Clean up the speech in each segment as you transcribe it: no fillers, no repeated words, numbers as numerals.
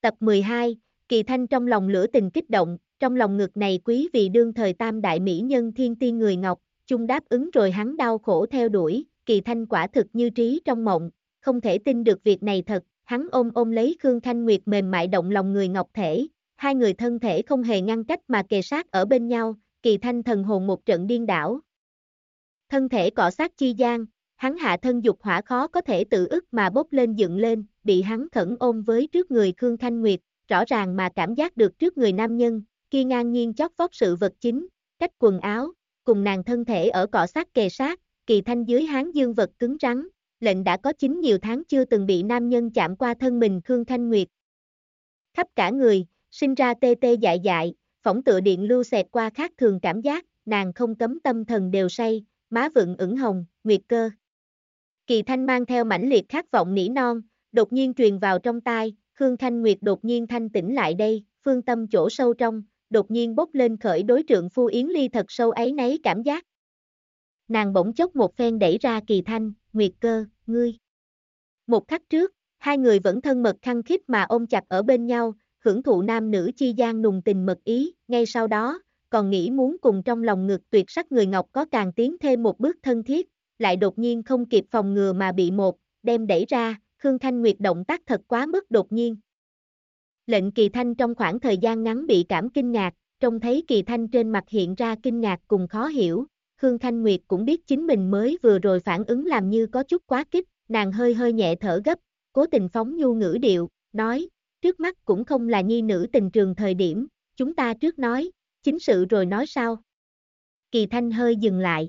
Tập 12, Kỳ Thanh trong lòng lửa tình kích động, trong lòng ngực này quý vì đương thời tam đại mỹ nhân thiên tiên người Ngọc, chung đáp ứng rồi hắn đau khổ theo đuổi, Kỳ Thanh quả thực như trí trong mộng, không thể tin được việc này thật, hắn ôm lấy Khương Thanh Nguyệt mềm mại động lòng người ngọc thể, hai người thân thể không hề ngăn cách mà kề sát ở bên nhau, Kỳ Thanh thần hồn một trận điên đảo. Thân thể cọ sát chi gian, hắn hạ thân dục hỏa khó có thể tự ức mà bốc lên dựng lên, bị hắn khẩn ôm với trước người Khương Thanh Nguyệt, rõ ràng mà cảm giác được trước người nam nhân, kia ngang nhiên chót vót sự vật chính, cách quần áo, cùng nàng thân thể ở cọ sát kề sát, Kỳ Thanh dưới hán dương vật cứng rắn, lệnh đã có 9 nhiều tháng chưa từng bị nam nhân chạm qua thân mình Khương Thanh Nguyệt. Khắp cả người, sinh ra tê tê dại dại, phỏng tựa điện lưu xẹt qua khác thường cảm giác, nàng không cấm tâm thần đều say, má vựng ửng hồng, Nguyệt cơ. Kỳ Thanh mang theo mãnh liệt khát vọng nỉ non, đột nhiên truyền vào trong tai, Khương Thanh Nguyệt đột nhiên thanh tỉnh lại đây, phương tâm chỗ sâu trong, đột nhiên bốc lên khởi đối trượng phu Yến Ly thật sâu ấy nấy cảm giác. Nàng bỗng chốc một phen đẩy ra Kỳ Thanh, Nguyệt cơ, ngươi. Một khắc trước, hai người vẫn thân mật khăng khít mà ôm chặt ở bên nhau, hưởng thụ nam nữ chi gian nùng tình mật ý, ngay sau đó, còn nghĩ muốn cùng trong lòng ngực tuyệt sắc người Ngọc có càng tiến thêm một bước thân thiết, lại đột nhiên không kịp phòng ngừa mà bị đem đẩy ra, Khương Thanh Nguyệt động tác thật quá mức đột nhiên. Lệnh Kỳ Thanh trong khoảng thời gian ngắn bị cảm kinh ngạc, trông thấy Kỳ Thanh trên mặt hiện ra kinh ngạc cùng khó hiểu, Khương Thanh Nguyệt cũng biết chính mình mới vừa rồi phản ứng làm như có chút quá kích, nàng hơi hơi nhẹ thở gấp, cố tình phóng nhu ngữ điệu, nói, trước mắt cũng không là nhi nữ tình trường thời điểm, chúng ta trước nói, chính sự rồi nói sao. Kỳ Thanh hơi dừng lại.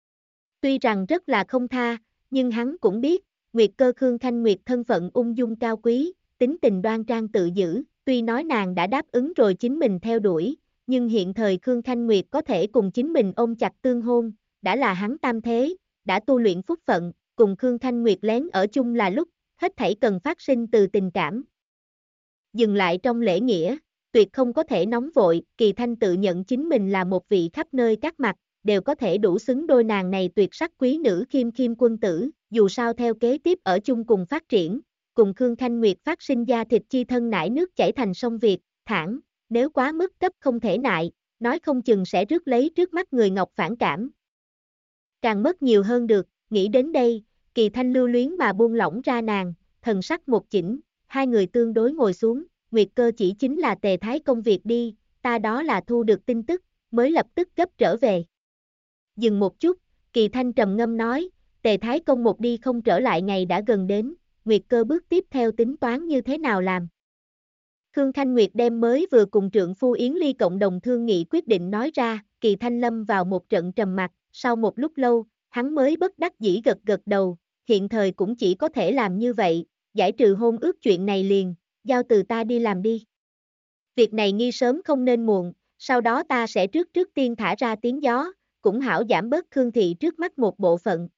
Tuy rằng rất là không tha, nhưng hắn cũng biết, Nguyệt cơ Khương Thanh Nguyệt thân phận ung dung cao quý, tính tình đoan trang tự giữ, tuy nói nàng đã đáp ứng rồi chính mình theo đuổi, nhưng hiện thời Khương Thanh Nguyệt có thể cùng chính mình ôm chặt tương hôn, đã là hắn tam thế, đã tu luyện phúc phận, cùng Khương Thanh Nguyệt lén ở chung là lúc, hết thảy cần phát sinh từ tình cảm. Dừng lại trong lễ nghĩa, tuyệt không có thể nóng vội, Kỳ Thanh tự nhận chính mình là một vị khắp nơi các mặt, đều có thể đủ xứng đôi nàng này tuyệt sắc quý nữ khiêm khiêm quân tử, dù sao theo kế tiếp ở chung cùng phát triển, cùng Khương Thanh Nguyệt phát sinh da thịt chi thân nải nước chảy thành sông Việt, thẳng, nếu quá mức cấp không thể nại, nói không chừng sẽ rước lấy trước mắt người Ngọc phản cảm. Càng mất nhiều hơn được, nghĩ đến đây, Kỳ Thanh lưu luyến mà buông lỏng ra nàng, thần sắc một chỉnh, hai người tương đối ngồi xuống, Nguyệt cơ chỉ chính là Tề Thái công việc đi, ta đó là thu được tin tức, mới lập tức gấp trở về. Dừng một chút, Kỳ Thanh trầm ngâm nói, Tề Thái công một đi không trở lại ngày đã gần đến, Nguyệt cơ bước tiếp theo tính toán như thế nào làm. Khương Thanh Nguyệt đem mới vừa cùng trượng phu Yến Ly cộng đồng thương nghị quyết định nói ra, Kỳ Thanh lâm vào một trận trầm mặc, sau một lúc lâu, hắn mới bất đắc dĩ gật gật đầu, hiện thời cũng chỉ có thể làm như vậy, giải trừ hôn ước chuyện này liền, giao từ ta đi làm đi. Việc này nghi sớm không nên muộn, sau đó ta sẽ trước tiên thả ra tiếng gió, cũng hảo giảm bớt Khương thị trước mắt một bộ phận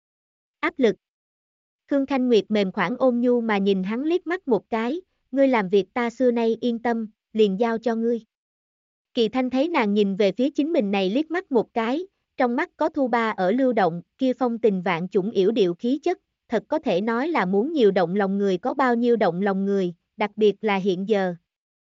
áp lực. Khương Thanh Nguyệt mềm khoảng ôn nhu mà nhìn hắn liếc mắt một cái, ngươi làm việc ta xưa nay yên tâm, liền giao cho ngươi. Kỳ Thanh thấy nàng nhìn về phía chính mình này liếc mắt một cái, trong mắt có thu ba ở lưu động, kia phong tình vạn chủng yểu điệu khí chất, thật có thể nói là muốn nhiều động lòng người có bao nhiêu động lòng người, đặc biệt là hiện giờ.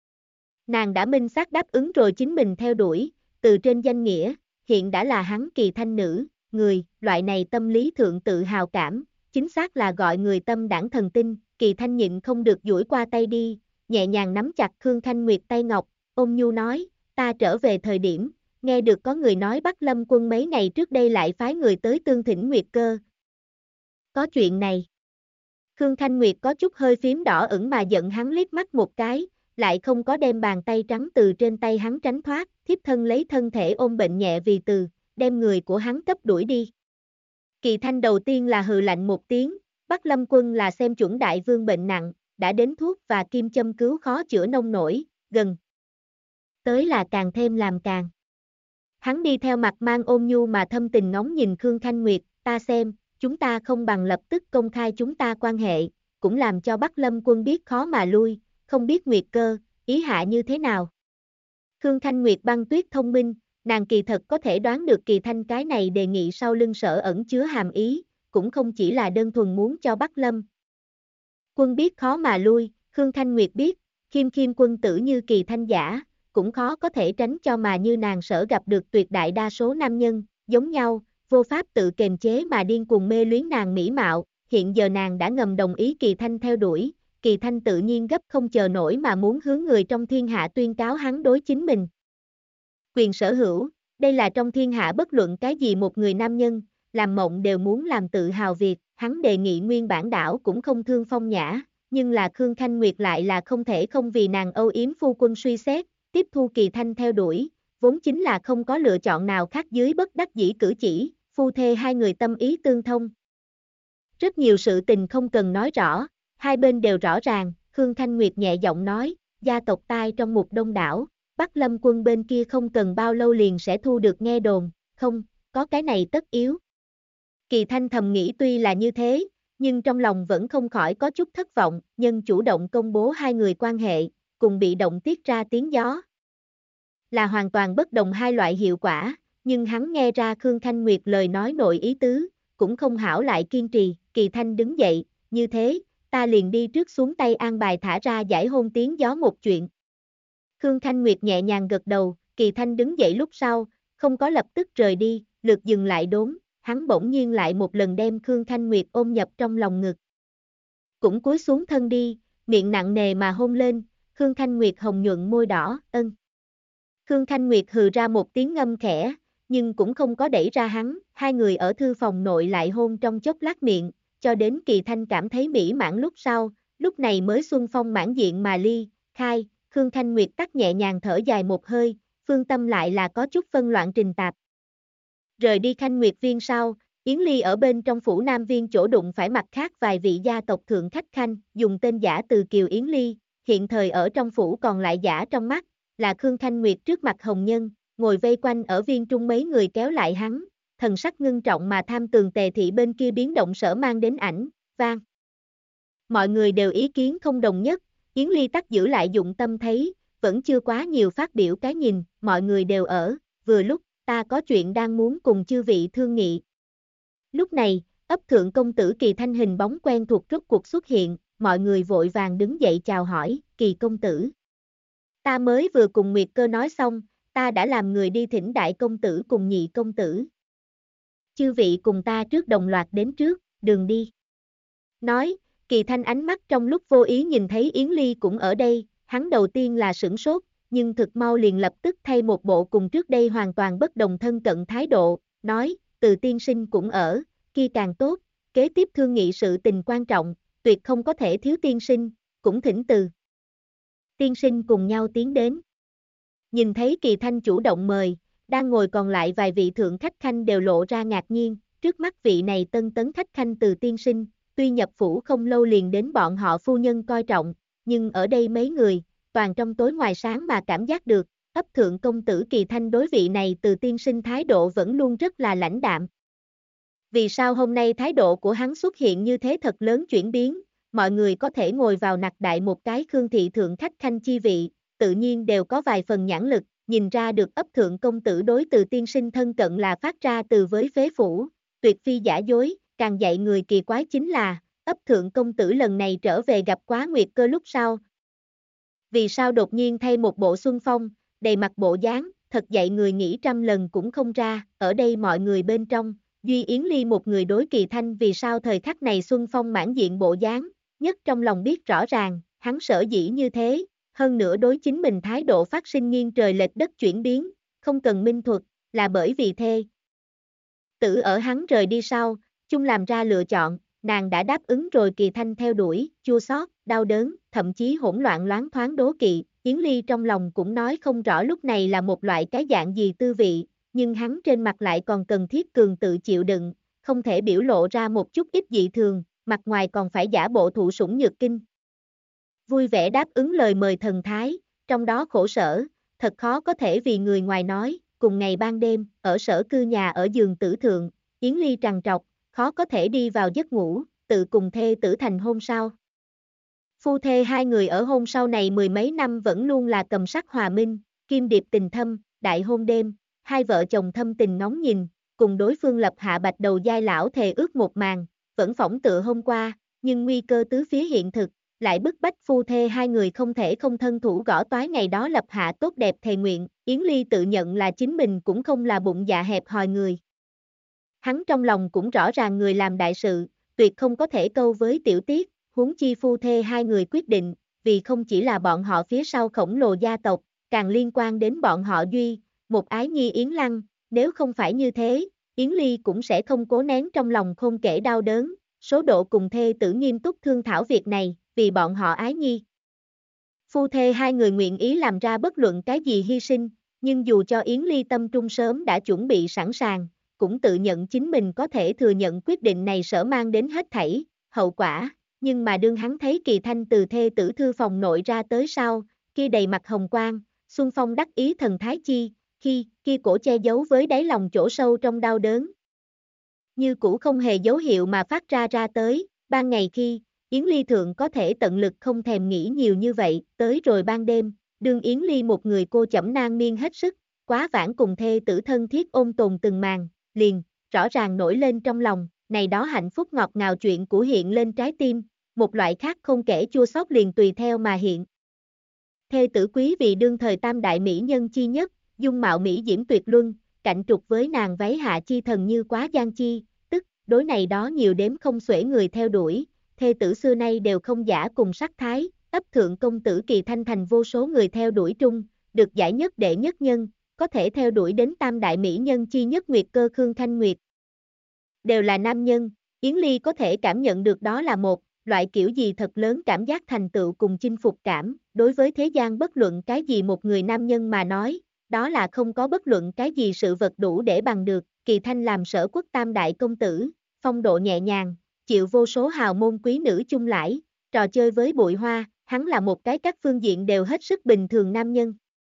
Nàng đã minh xác đáp ứng rồi chính mình theo đuổi, từ trên danh nghĩa, hiện đã là hắn Kỳ Thanh nữ, người, loại này tâm lý thượng tự hào cảm, chính xác là gọi người tâm đãng thần tinh, Kỳ Thanh nhịn không được duỗi qua tay đi, nhẹ nhàng nắm chặt Khương Thanh Nguyệt tay ngọc, ôn nhu nói, ta trở về thời điểm, nghe được có người nói Bắc Lâm quân mấy ngày trước đây lại phái người tới tương thỉnh Nguyệt cơ. Có chuyện này. Khương Thanh Nguyệt có chút hơi phím đỏ ửng mà giận hắn liếc mắt một cái, lại không có đem bàn tay trắng từ trên tay hắn tránh thoát, thiếp thân lấy thân thể ôm bệnh nhẹ vì từ, đem người của hắn cấp đuổi đi. Kỳ Thanh đầu tiên là hừ lạnh một tiếng, Bắc Lâm quân là xem chuẩn đại vương bệnh nặng, đã đến thuốc và kim châm cứu khó chữa nông nổi, gần. Tới là càng thêm làm càng. Hắn đi theo mặt mang ôn nhu mà thâm tình ngóng nhìn Khương Thanh Nguyệt, ta xem, chúng ta không bằng lập tức công khai chúng ta quan hệ, cũng làm cho Bắc Lâm quân biết khó mà lui, không biết Nguyệt cơ, ý hạ như thế nào. Khương Thanh Nguyệt băng tuyết thông minh, nàng kỳ thật có thể đoán được Kỳ Thanh cái này đề nghị sau lưng sở ẩn chứa hàm ý, cũng không chỉ là đơn thuần muốn cho Bắc Lâm quân biết khó mà lui, Khương Thanh Nguyệt biết, Khiêm khiêm quân tử như Kỳ Thanh giả, cũng khó có thể tránh cho mà như nàng Sở gặp được tuyệt đại đa số nam nhân, giống nhau, vô pháp tự kềm chế mà điên cuồng mê luyến nàng mỹ mạo, hiện giờ nàng đã ngầm đồng ý Kỳ Thanh theo đuổi, Kỳ Thanh tự nhiên gấp không chờ nổi mà muốn hướng người trong thiên hạ tuyên cáo hắn đối chính mình. Quyền sở hữu, đây là trong thiên hạ bất luận cái gì một người nam nhân, làm mộng đều muốn làm tự hào việc, hắn đề nghị nguyên bản đảo cũng không thương phong nhã, nhưng là Khương Khanh Nguyệt lại là không thể không vì nàng âu yếm phu quân suy xét, tiếp thu Kỳ Thanh theo đuổi, vốn chính là không có lựa chọn nào khác dưới bất đắc dĩ cử chỉ, phu thê hai người tâm ý tương thông. Rất nhiều sự tình không cần nói rõ, hai bên đều rõ ràng, Khương Khanh Nguyệt nhẹ giọng nói, gia tộc tai trong một đông đảo, Bắc Lâm quân bên kia không cần bao lâu liền sẽ thu được nghe đồn, không, có cái này tất yếu. Kỳ Thanh thầm nghĩ tuy là như thế, nhưng trong lòng vẫn không khỏi có chút thất vọng, nhân chủ động công bố hai người quan hệ, cùng bị động tiết ra tiếng gió. Là hoàn toàn bất đồng hai loại hiệu quả, nhưng hắn nghe ra Khương Khanh Nguyệt lời nói nội ý tứ, cũng không hảo lại kiên trì, Kỳ Thanh đứng dậy, như thế, ta liền đi trước xuống tay an bài thả ra giải hôn tiếng gió một chuyện. Khương Khanh Nguyệt nhẹ nhàng gật đầu, Kỳ Thanh đứng dậy lúc sau, không có lập tức rời đi, lượt dừng lại đốn, hắn bỗng nhiên lại một lần đem Khương Khanh Nguyệt ôm nhập trong lòng ngực. Cũng cúi xuống thân đi, miệng nặng nề mà hôn lên, Khương Khanh Nguyệt hồng nhuận môi đỏ, ân. Khương Khanh Nguyệt hừ ra một tiếng ngâm khẽ, nhưng cũng không có đẩy ra hắn, hai người ở thư phòng nội lại hôn trong chốc lát miệng, cho đến Kỳ Thanh cảm thấy mỹ mãn lúc sau, lúc này mới xuân phong mãn diện mà ly, khai, Khương Khanh Nguyệt tắt nhẹ nhàng thở dài một hơi, phương tâm lại là có chút phân loạn trình tạp. Rời đi Khanh Nguyệt viên sau, Yến Ly ở bên trong phủ Nam viên chỗ đụng phải mặt khác vài vị gia tộc thượng khách khanh, dùng tên giả từ Kiều Yến Ly, hiện thời ở trong phủ còn lại giả trong mắt, là Khương Khanh Nguyệt trước mặt hồng nhân, ngồi vây quanh ở viên trung mấy người kéo lại hắn, thần sắc ngưng trọng mà tham tường Tề thị bên kia biến động sở mang đến ảnh, vang. Mọi người đều ý kiến không đồng nhất, Yến Ly tắc giữ lại dụng tâm thấy, vẫn chưa quá nhiều phát biểu cái nhìn, mọi người đều ở, vừa lúc, ta có chuyện đang muốn cùng chư vị thương nghị. Lúc này, ấp thượng công tử Kỳ Thanh hình bóng quen thuộc rốt cuộc xuất hiện, mọi người vội vàng đứng dậy chào hỏi, Kỳ công tử. Ta mới vừa cùng Nguyệt Cơ nói xong, ta đã làm người đi thỉnh đại công tử cùng nhị công tử. Chư vị cùng ta trước đồng loạt đến trước, đường đi. Nói, Kỳ Thanh ánh mắt trong lúc vô ý nhìn thấy Yến Ly cũng ở đây, hắn đầu tiên là sửng sốt, nhưng thực mau liền lập tức thay một bộ cùng trước đây hoàn toàn bất đồng thân cận thái độ, nói, Từ tiên sinh cũng ở, kia càng tốt, kế tiếp thương nghị sự tình quan trọng, tuyệt không có thể thiếu tiên sinh, cũng thỉnh Từ tiên sinh cùng nhau tiến đến. Nhìn thấy Kỳ Thanh chủ động mời, đang ngồi còn lại vài vị thượng khách khanh đều lộ ra ngạc nhiên, trước mắt vị này tân tấn khách khanh Từ tiên sinh, tuy nhập phủ không lâu liền đến bọn họ phu nhân coi trọng, nhưng ở đây mấy người, toàn trong tối ngoài sáng mà cảm giác được, ấp thượng công tử Kỳ Thanh đối vị này Từ tiên sinh thái độ vẫn luôn rất là lãnh đạm. Vì sao hôm nay thái độ của hắn xuất hiện như thế thật lớn chuyển biến, mọi người có thể ngồi vào nặc đại một cái Khương thị thượng khách khanh chi vị, tự nhiên đều có vài phần nhãn lực, nhìn ra được ấp thượng công tử đối Từ tiên sinh thân cận là phát ra từ với phế phủ, tuyệt phi giả dối, càng dạy người kỳ quái chính là, ấp thượng công tử lần này trở về gặp quá Nguyệt Cơ lúc sau. Vì sao đột nhiên thay một bộ xuân phong, đầy mặt bộ dáng, thật dạy người nghĩ trăm lần cũng không ra, ở đây mọi người bên trong, duy Yến Ly một người đối Kỳ Thanh vì sao thời khắc này xuân phong mãn diện bộ dáng, nhất trong lòng biết rõ ràng, hắn sở dĩ như thế, hơn nữa đối chính mình thái độ phát sinh nghiêng trời lệch đất chuyển biến, không cần minh thuật, là bởi vì thê. Tử ở hắn rời đi sau, chung làm ra lựa chọn, nàng đã đáp ứng rồi Kỳ Thanh theo đuổi, chua xót, đau đớn, thậm chí hỗn loạn loáng thoáng đố kỵ, Yến Ly trong lòng cũng nói không rõ lúc này là một loại cái dạng gì tư vị, nhưng hắn trên mặt lại còn cần thiết cường tự chịu đựng, không thể biểu lộ ra một chút ít dị thường, mặt ngoài còn phải giả bộ thụ sủng nhược kinh. Vui vẻ đáp ứng lời mời thần thái, trong đó khổ sở, thật khó có thể vì người ngoài nói, cùng ngày ban đêm, ở sở cư nhà ở giường tử thượng, Yến Ly trằn trọc, khó có thể đi vào giấc ngủ, tự cùng thê tử thành hôn sau. Phu thê hai người ở hôn sau này mười mấy năm vẫn luôn là cầm sắc hòa minh, kim điệp tình thâm, đại hôn đêm, hai vợ chồng thâm tình ngóng nhìn, cùng đối phương lập hạ bạch đầu giai lão thề ước một màn, vẫn phỏng tựa hôm qua, nhưng nguy cơ tứ phía hiện thực, lại bức bách phu thê hai người không thể không thân thủ gõ toái ngày đó lập hạ tốt đẹp thề nguyện. Yến Ly tự nhận là chính mình cũng không là bụng dạ hẹp hòi người. Hắn trong lòng cũng rõ ràng người làm đại sự, tuyệt không có thể câu với tiểu tiết, huống chi phu thê hai người quyết định, vì không chỉ là bọn họ phía sau khổng lồ gia tộc, càng liên quan đến bọn họ Duy, một ái nhi Yến Lăng, nếu không phải như thế, Yến Ly cũng sẽ không cố nén trong lòng khôn kể đau đớn, số độ cùng thê tử nghiêm túc thương thảo việc này, vì bọn họ ái nhi. Phu thê hai người nguyện ý làm ra bất luận cái gì hy sinh, nhưng dù cho Yến Ly tâm trung sớm đã chuẩn bị sẵn sàng, cũng tự nhận chính mình có thể thừa nhận quyết định này sở mang đến hết thảy, hậu quả, nhưng mà đương hắn thấy Kỳ Thanh từ thê tử thư phòng nội ra tới sau, kia đầy mặt hồng quang, Xuân Phong đắc ý thần thái chi, kia cổ che giấu với đáy lòng chỗ sâu trong đau đớn. Như cũ không hề dấu hiệu mà phát ra tới, ban ngày khi, Yến Ly thượng có thể tận lực không thèm nghĩ nhiều như vậy, tới rồi ban đêm, đương Yến Ly một người cô chẩm nang miên hết sức, quá vãng cùng thê tử thân thiết ôm tồn từng màn, liền, rõ ràng nổi lên trong lòng, này đó hạnh phúc ngọt ngào chuyện của hiện lên trái tim, một loại khác không kể chua xót liền tùy theo mà hiện. Thê tử quý vì đương thời tam đại mỹ nhân chi nhất, dung mạo mỹ diễm tuyệt luân, cạnh trục với nàng váy hạ chi thần như quá gian chi, tức, đối này đó nhiều đếm không xuể người theo đuổi, thê tử xưa nay đều không giả cùng sắc thái, ấp thượng công tử Kỳ Thanh thành vô số người theo đuổi trung, được giải nhất đệ nhất nhân, có thể theo đuổi đến tam đại mỹ nhân chi nhất Nguyệt Cơ Khương Thanh Nguyệt. Đều là nam nhân, Yến Ly có thể cảm nhận được đó là một loại kiểu gì thật lớn cảm giác thành tựu cùng chinh phục cảm, đối với thế gian bất luận cái gì một người nam nhân mà nói, đó là không có bất luận cái gì sự vật đủ để bằng được, Kỳ Thanh làm Sở Quốc tam đại công tử, phong độ nhẹ nhàng, chịu vô số hào môn quý nữ chung lãi, trò chơi với bụi hoa, hắn là một cái các phương diện đều hết sức bình thường nam nhân.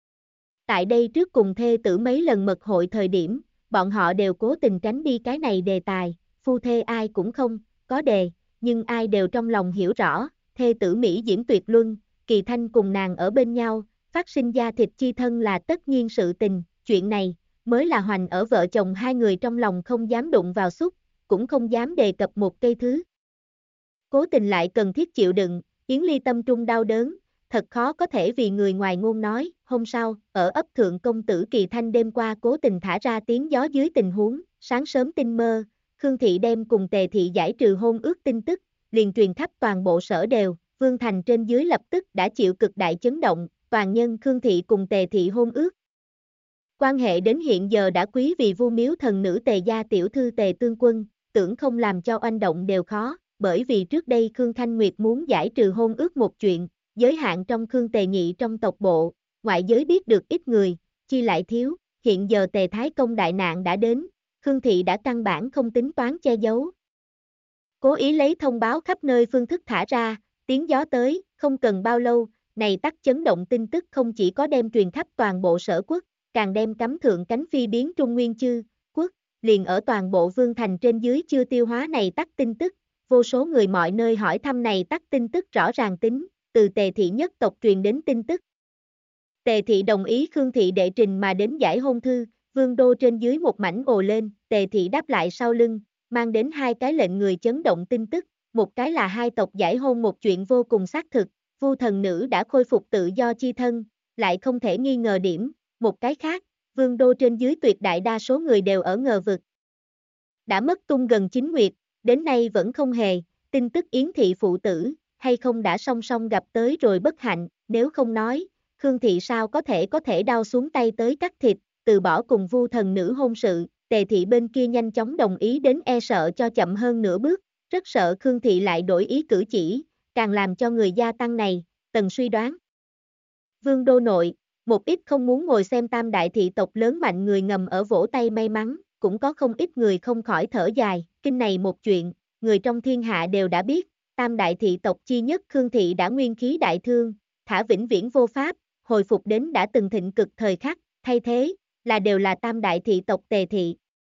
Tại đây trước cùng thê tử mấy lần mật hội thời điểm, bọn họ đều cố tình tránh đi cái này đề tài, phu thê ai cũng không, có đề, nhưng ai đều trong lòng hiểu rõ, thê tử Mỹ diễm tuyệt luân, Kỳ Thanh cùng nàng ở bên nhau, phát sinh da thịt chi thân là tất nhiên sự tình, chuyện này, mới là hoành ở vợ chồng hai người trong lòng không dám đụng vào xúc, cũng không dám đề cập một cây thứ. Cố tình lại cần thiết chịu đựng, Yến Ly tâm trung đau đớn, thật khó có thể vì người ngoài ngôn nói, hôm sau, ở ấp thượng công tử Kỳ Thanh đêm qua cố tình thả ra tiếng gió dưới tình huống, sáng sớm tinh mơ, Khương Thị đem cùng Tề Thị giải trừ hôn ước tin tức, liền truyền khắp toàn bộ sở đều, Vương Thành trên dưới lập tức đã chịu cực đại chấn động, toàn nhân Khương Thị cùng Tề Thị hôn ước. Quan hệ đến hiện giờ đã quý vì Vu Miếu thần nữ Tề gia tiểu thư Tề Tương Quân, tưởng không làm cho oanh động đều khó, bởi vì trước đây Khương Thanh Nguyệt muốn giải trừ hôn ước một chuyện, giới hạn trong Khương Tề nhị trong tộc bộ, ngoại giới biết được ít người, chi lại thiếu, hiện giờ Tề Thái Công đại nạn đã đến, Khương Thị đã căn bản không tính toán che giấu. Cố ý lấy thông báo khắp nơi phương thức thả ra, tiếng gió tới, không cần bao lâu, này tắc chấn động tin tức không chỉ có đem truyền khắp toàn bộ sở quốc, càng đem cắm thượng cánh phi biến Trung Nguyên chư, quốc, liền ở toàn bộ Vương Thành trên dưới chưa tiêu hóa này tắc tin tức, vô số người mọi nơi hỏi thăm này tắc tin tức rõ ràng tính, từ Tề Thị nhất tộc truyền đến tin tức. Tề Thị đồng ý Khương Thị đệ trình mà đến giải hôn thư, Vương đô trên dưới một mảnh ồ lên, Tề Thị đáp lại sau lưng, mang đến hai cái lệnh người chấn động tin tức, một cái là hai tộc giải hôn một chuyện vô cùng xác thực, Vu thần nữ đã khôi phục tự do chi thân, lại không thể nghi ngờ điểm, một cái khác, Vương đô trên dưới tuyệt đại đa số người đều ở ngờ vực. Đã mất tung gần 9 nguyệt, đến nay vẫn không hề, tin tức Yến Thị phụ tử, hay không đã song song gặp tới rồi bất hạnh, nếu không nói, Khương Thị sao có thể đau xuống tay tới cắt thịt, từ bỏ cùng Vu thần nữ hôn sự, Tề Thị bên kia nhanh chóng đồng ý đến e sợ cho chậm hơn nửa bước, rất sợ Khương Thị lại đổi ý cử chỉ, càng làm cho người gia tăng này, tần suy đoán. Vương đô nội, một ít không muốn ngồi xem tam đại thị tộc lớn mạnh người ngầm ở vỗ tay may mắn, cũng có không ít người không khỏi thở dài, kinh này một chuyện, người trong thiên hạ đều đã biết, tam đại thị tộc chi nhất Khương Thị đã nguyên khí đại thương, thả vĩnh viễn vô pháp, hồi phục đến đã từng thịnh cực thời khắc, thay thế, đều là tam đại thị tộc Tề Thị.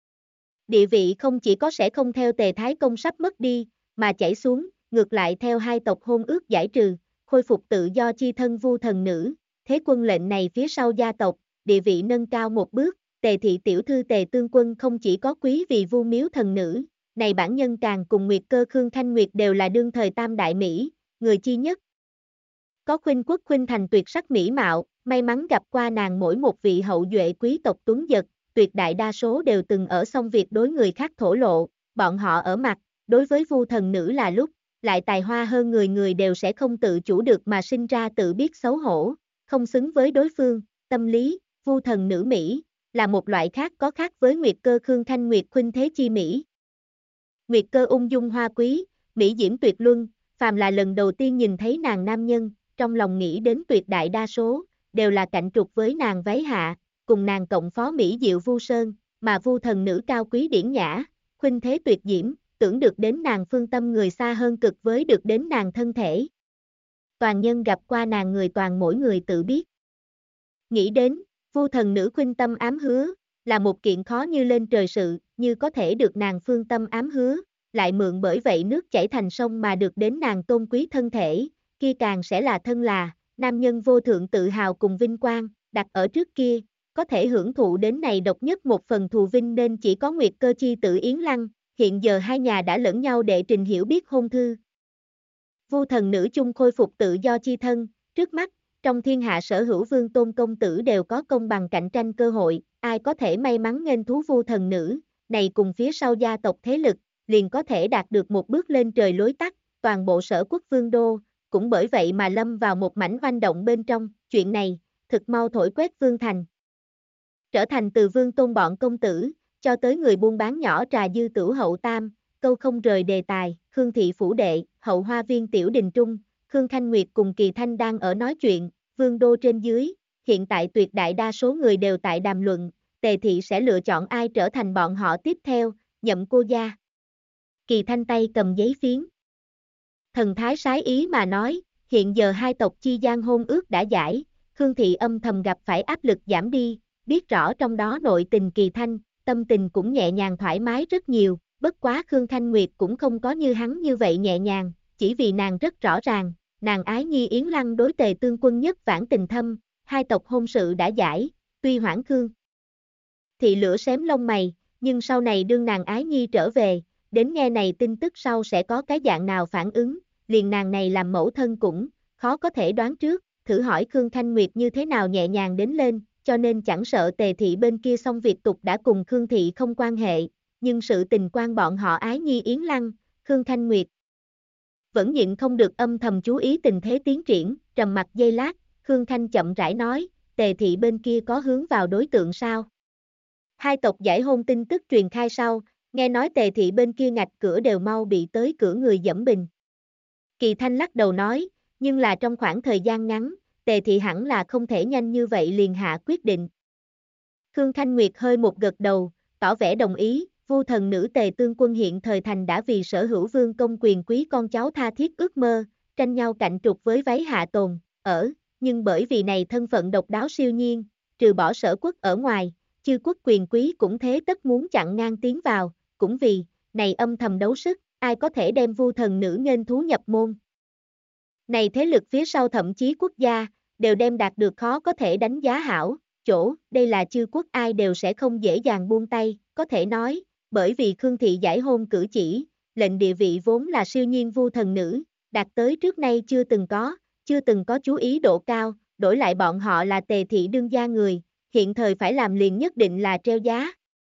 Địa vị không chỉ có sẽ không theo Tề Thái Công sắp mất đi, mà chảy xuống, ngược lại theo hai tộc hôn ước giải trừ, khôi phục tự do chi thân Vu thần nữ, thế quân lệnh này phía sau gia tộc, địa vị nâng cao một bước, Tề Thị tiểu thư Tề Tương Quân không chỉ có quý vì Vu miếu thần nữ, này bản nhân càng cùng Nguyệt Cơ Khương Thanh Nguyệt đều là đương thời tam đại Mỹ, người chi nhất. Có khuynh quốc khuynh thành tuyệt sắc mỹ mạo, may mắn gặp qua nàng mỗi một vị hậu duệ quý tộc tuấn dật, tuyệt đại đa số đều từng ở xong việc đối người khác thổ lộ, bọn họ ở mặt, đối với Vu thần nữ là lúc, lại tài hoa hơn người đều sẽ không tự chủ được mà sinh ra tự biết xấu hổ, không xứng với đối phương, tâm lý, Vu thần nữ Mỹ, là một loại khác với Nguyệt Cơ Khương Thanh Nguyệt khuynh thế chi Mỹ. Nguyệt Cơ ung dung hoa quý, Mỹ diễm tuyệt luân, phàm là lần đầu tiên nhìn thấy nàng nam nhân, trong lòng nghĩ đến tuyệt đại đa số, đều là cạnh trục với nàng váy hạ, cùng nàng cộng phó Mỹ diệu Vu Sơn, mà Vu thần nữ cao quý điển nhã, khuynh thế tuyệt diễm, tưởng được đến nàng phương tâm người xa hơn cực với được đến nàng thân thể. Toàn nhân gặp qua nàng người toàn mỗi người tự biết. Nghĩ đến, Vu thần nữ khuynh tâm ám hứa, là một kiện khó như lên trời sự, như có thể được nàng phương tâm ám hứa, lại mượn bởi vậy nước chảy thành sông mà được đến nàng tôn quý thân thể, kia càng sẽ là thân là, nam nhân vô thượng tự hào cùng vinh quang, đặt ở trước kia, có thể hưởng thụ đến này độc nhất một phần thù vinh nên chỉ có Nguyệt Cơ chi tử Yến Lăng, hiện giờ hai nhà đã lẫn nhau đệ trình hiểu biết hôn thư. Vu thần nữ chung khôi phục tự do chi thân, trước mắt, trong thiên hạ sở hữu vương tôn công tử đều có công bằng cạnh tranh cơ hội, ai có thể may mắn nghênh thú Vu thần nữ, này cùng phía sau gia tộc thế lực, liền có thể đạt được một bước lên trời lối tắt, toàn bộ sở quốc vương đô, cũng bởi vậy mà lâm vào một mảnh oanh động bên trong, chuyện này, thực mau thổi quét vương thành. Trở thành từ vương tôn bọn công tử, cho tới người buôn bán nhỏ trà dư tửu hậu tam, câu không rời đề tài, Khương thị phủ đệ, hậu hoa viên tiểu đình trung, Khương Thanh Nguyệt cùng Kỳ Thanh đang ở nói chuyện, vương đô trên dưới, hiện tại tuyệt đại đa số người đều tại đàm luận, Tề thị sẽ lựa chọn ai trở thành bọn họ tiếp theo, nhậm cô gia. Kỳ Thanh tay cầm giấy phiến. Thần thái sái ý mà nói, hiện giờ hai tộc chi gian hôn ước đã giải, Khương thị âm thầm gặp phải áp lực giảm đi, biết rõ trong đó nội tình Kỳ Thanh, tâm tình cũng nhẹ nhàng thoải mái rất nhiều, bất quá Khương Thanh Nguyệt cũng không có như hắn như vậy nhẹ nhàng, chỉ vì nàng rất rõ ràng, nàng ái nhi Yến Lăng đối Tề tương quân nhất vãn tình thâm, hai tộc hôn sự đã giải, tuy hoãn Khương thị lửa xém lông mày, nhưng sau này đương nàng ái nhi trở về, đến nghe này tin tức sau sẽ có cái dạng nào phản ứng, liền nàng này làm mẫu thân cũng, khó có thể đoán trước, thử hỏi Khương Thanh Nguyệt như thế nào nhẹ nhàng đến lên, cho nên chẳng sợ Tề thị bên kia xong việc tục đã cùng Khương thị không quan hệ, nhưng sự tình quan bọn họ ái nhi Yến Lăng, Khương Thanh Nguyệt vẫn nhịn không được âm thầm chú ý tình thế tiến triển, trầm mặt giây lát, Khương Thanh chậm rãi nói, Tề thị bên kia có hướng vào đối tượng sao? Hai tộc giải hôn tin tức truyền khai sau, nghe nói Tề thị bên kia ngạch cửa đều mau bị tới cửa người dẫm bình. Kỳ Thanh lắc đầu nói, nhưng là trong khoảng thời gian ngắn, Tề thị hẳn là không thể nhanh như vậy liền hạ quyết định. Khương Thanh Nguyệt hơi một gật đầu, tỏ vẻ đồng ý, Vu thần nữ Tề tương quân hiện thời thành đã vì sở hữu vương công quyền quý con cháu tha thiết ước mơ, tranh nhau cạnh trục với váy hạ tồn, nhưng bởi vì này thân phận độc đáo siêu nhiên, trừ bỏ sở quốc ở ngoài, chư quốc quyền quý cũng thế tất muốn chặn ngang tiến vào, cũng vì, này âm thầm đấu sức, ai có thể đem Vu thần nữ nghênh thú nhập môn. Này thế lực phía sau thậm chí quốc gia, đều đem đạt được khó có thể đánh giá hảo, chỗ, đây là chư quốc ai đều sẽ không dễ dàng buông tay, có thể nói, bởi vì Khương thị giải hôn cử chỉ, lệnh địa vị vốn là siêu nhiên Vu thần nữ, đạt tới trước nay chưa từng có chú ý độ cao, đổi lại bọn họ là Tề thị đương gia người, hiện thời phải làm liền nhất định là treo giá.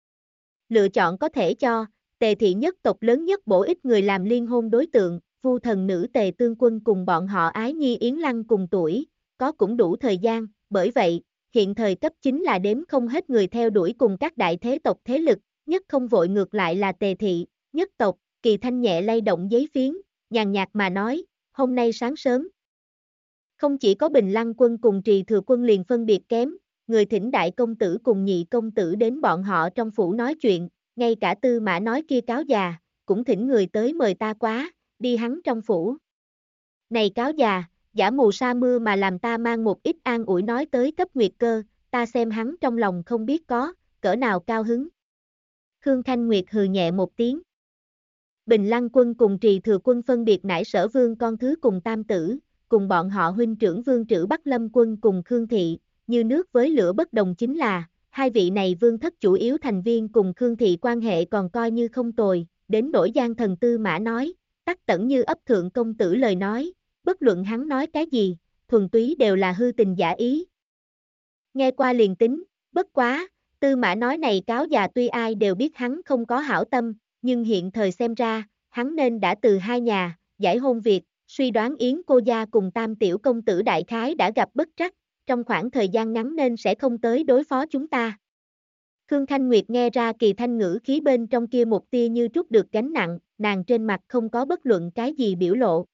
Lựa chọn có thể cho, Tề thị nhất tộc lớn nhất bổ ích người làm liên hôn đối tượng, Vu thần nữ Tề tương quân cùng bọn họ ái nhi Yến Lăng cùng tuổi, có cũng đủ thời gian, bởi vậy, hiện thời cấp chính là đếm không hết người theo đuổi cùng các đại thế tộc thế lực, nhất không vội ngược lại là Tề thị, nhất tộc, Kỳ Thanh nhẹ lay động giấy phiến, nhàn nhạt mà nói, hôm nay sáng sớm. Không chỉ có Bình Lăng quân cùng Trì Thừa quân liền phân biệt kém, người thỉnh đại công tử cùng nhị công tử đến bọn họ trong phủ nói chuyện, ngay cả Tư Mã nói kia cáo già, cũng thỉnh người tới mời ta quá, đi hắn trong phủ. Này cáo già, giả mù sa mưa mà làm ta mang một ít an ủi nói tới cấp Nguyệt Cơ, ta xem hắn trong lòng không biết có, cỡ nào cao hứng. Khương Thanh Nguyệt hừ nhẹ một tiếng. Bình Lăng quân cùng Trì Thừa quân phân biệt nải Sở vương con thứ cùng tam tử, cùng bọn họ huynh trưởng Vương Trữ Bắc Lâm quân cùng Khương thị, như nước với lửa bất đồng chính là, hai vị này vương thất chủ yếu thành viên cùng Khương thị quan hệ còn coi như không tồi, đến nỗi Giang thần Tư Mã nói, tắc tẩn như ấp thượng công tử lời nói, bất luận hắn nói cái gì, thuần túy đều là hư tình giả ý. Nghe qua liền tính, bất quá, Tư Mã nói này cáo già tuy ai đều biết hắn không có hảo tâm, nhưng hiện thời xem ra, hắn nên đã từ hai nhà, giải hôn việc, suy đoán Yến cô gia cùng Tam tiểu công tử đại khái đã gặp bất trắc, trong khoảng thời gian ngắn nên sẽ không tới đối phó chúng ta. Khương Thanh Nguyệt nghe ra Kỳ Thanh ngữ khí bên trong kia một tia như trút được gánh nặng, nàng trên mặt không có bất luận cái gì biểu lộ.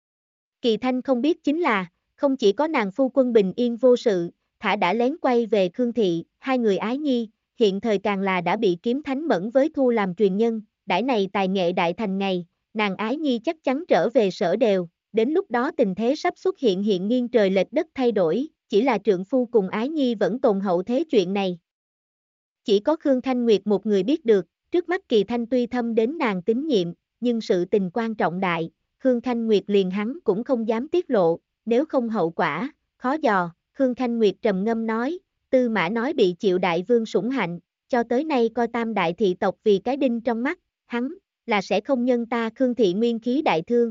Kỳ Thanh không biết chính là, không chỉ có nàng phu quân bình yên vô sự, thả đã lén quay về Khương Thị, hai người ái nhi, hiện thời càng là đã bị kiếm thánh mẫn với thu làm truyền nhân, đãi này tài nghệ đại thành ngày, nàng ái nhi chắc chắn trở về sở đều, đến lúc đó tình thế sắp xuất hiện nghiêng trời lệch đất thay đổi, chỉ là trượng phu cùng ái nhi vẫn tồn hậu thế chuyện này. Chỉ có Khương Thanh Nguyệt một người biết được, trước mắt Kỳ Thanh tuy thâm đến nàng tín nhiệm, nhưng sự tình quan trọng đại, Khương Thanh Nguyệt liền hắn cũng không dám tiết lộ, nếu không hậu quả, khó dò, Khương Thanh Nguyệt trầm ngâm nói, Tư Mã nói bị Triệu đại vương sủng hạnh, cho tới nay coi Tam đại thị tộc vì cái đinh trong mắt, hắn, là sẽ không nhân ta Khương Thị nguyên khí đại thương.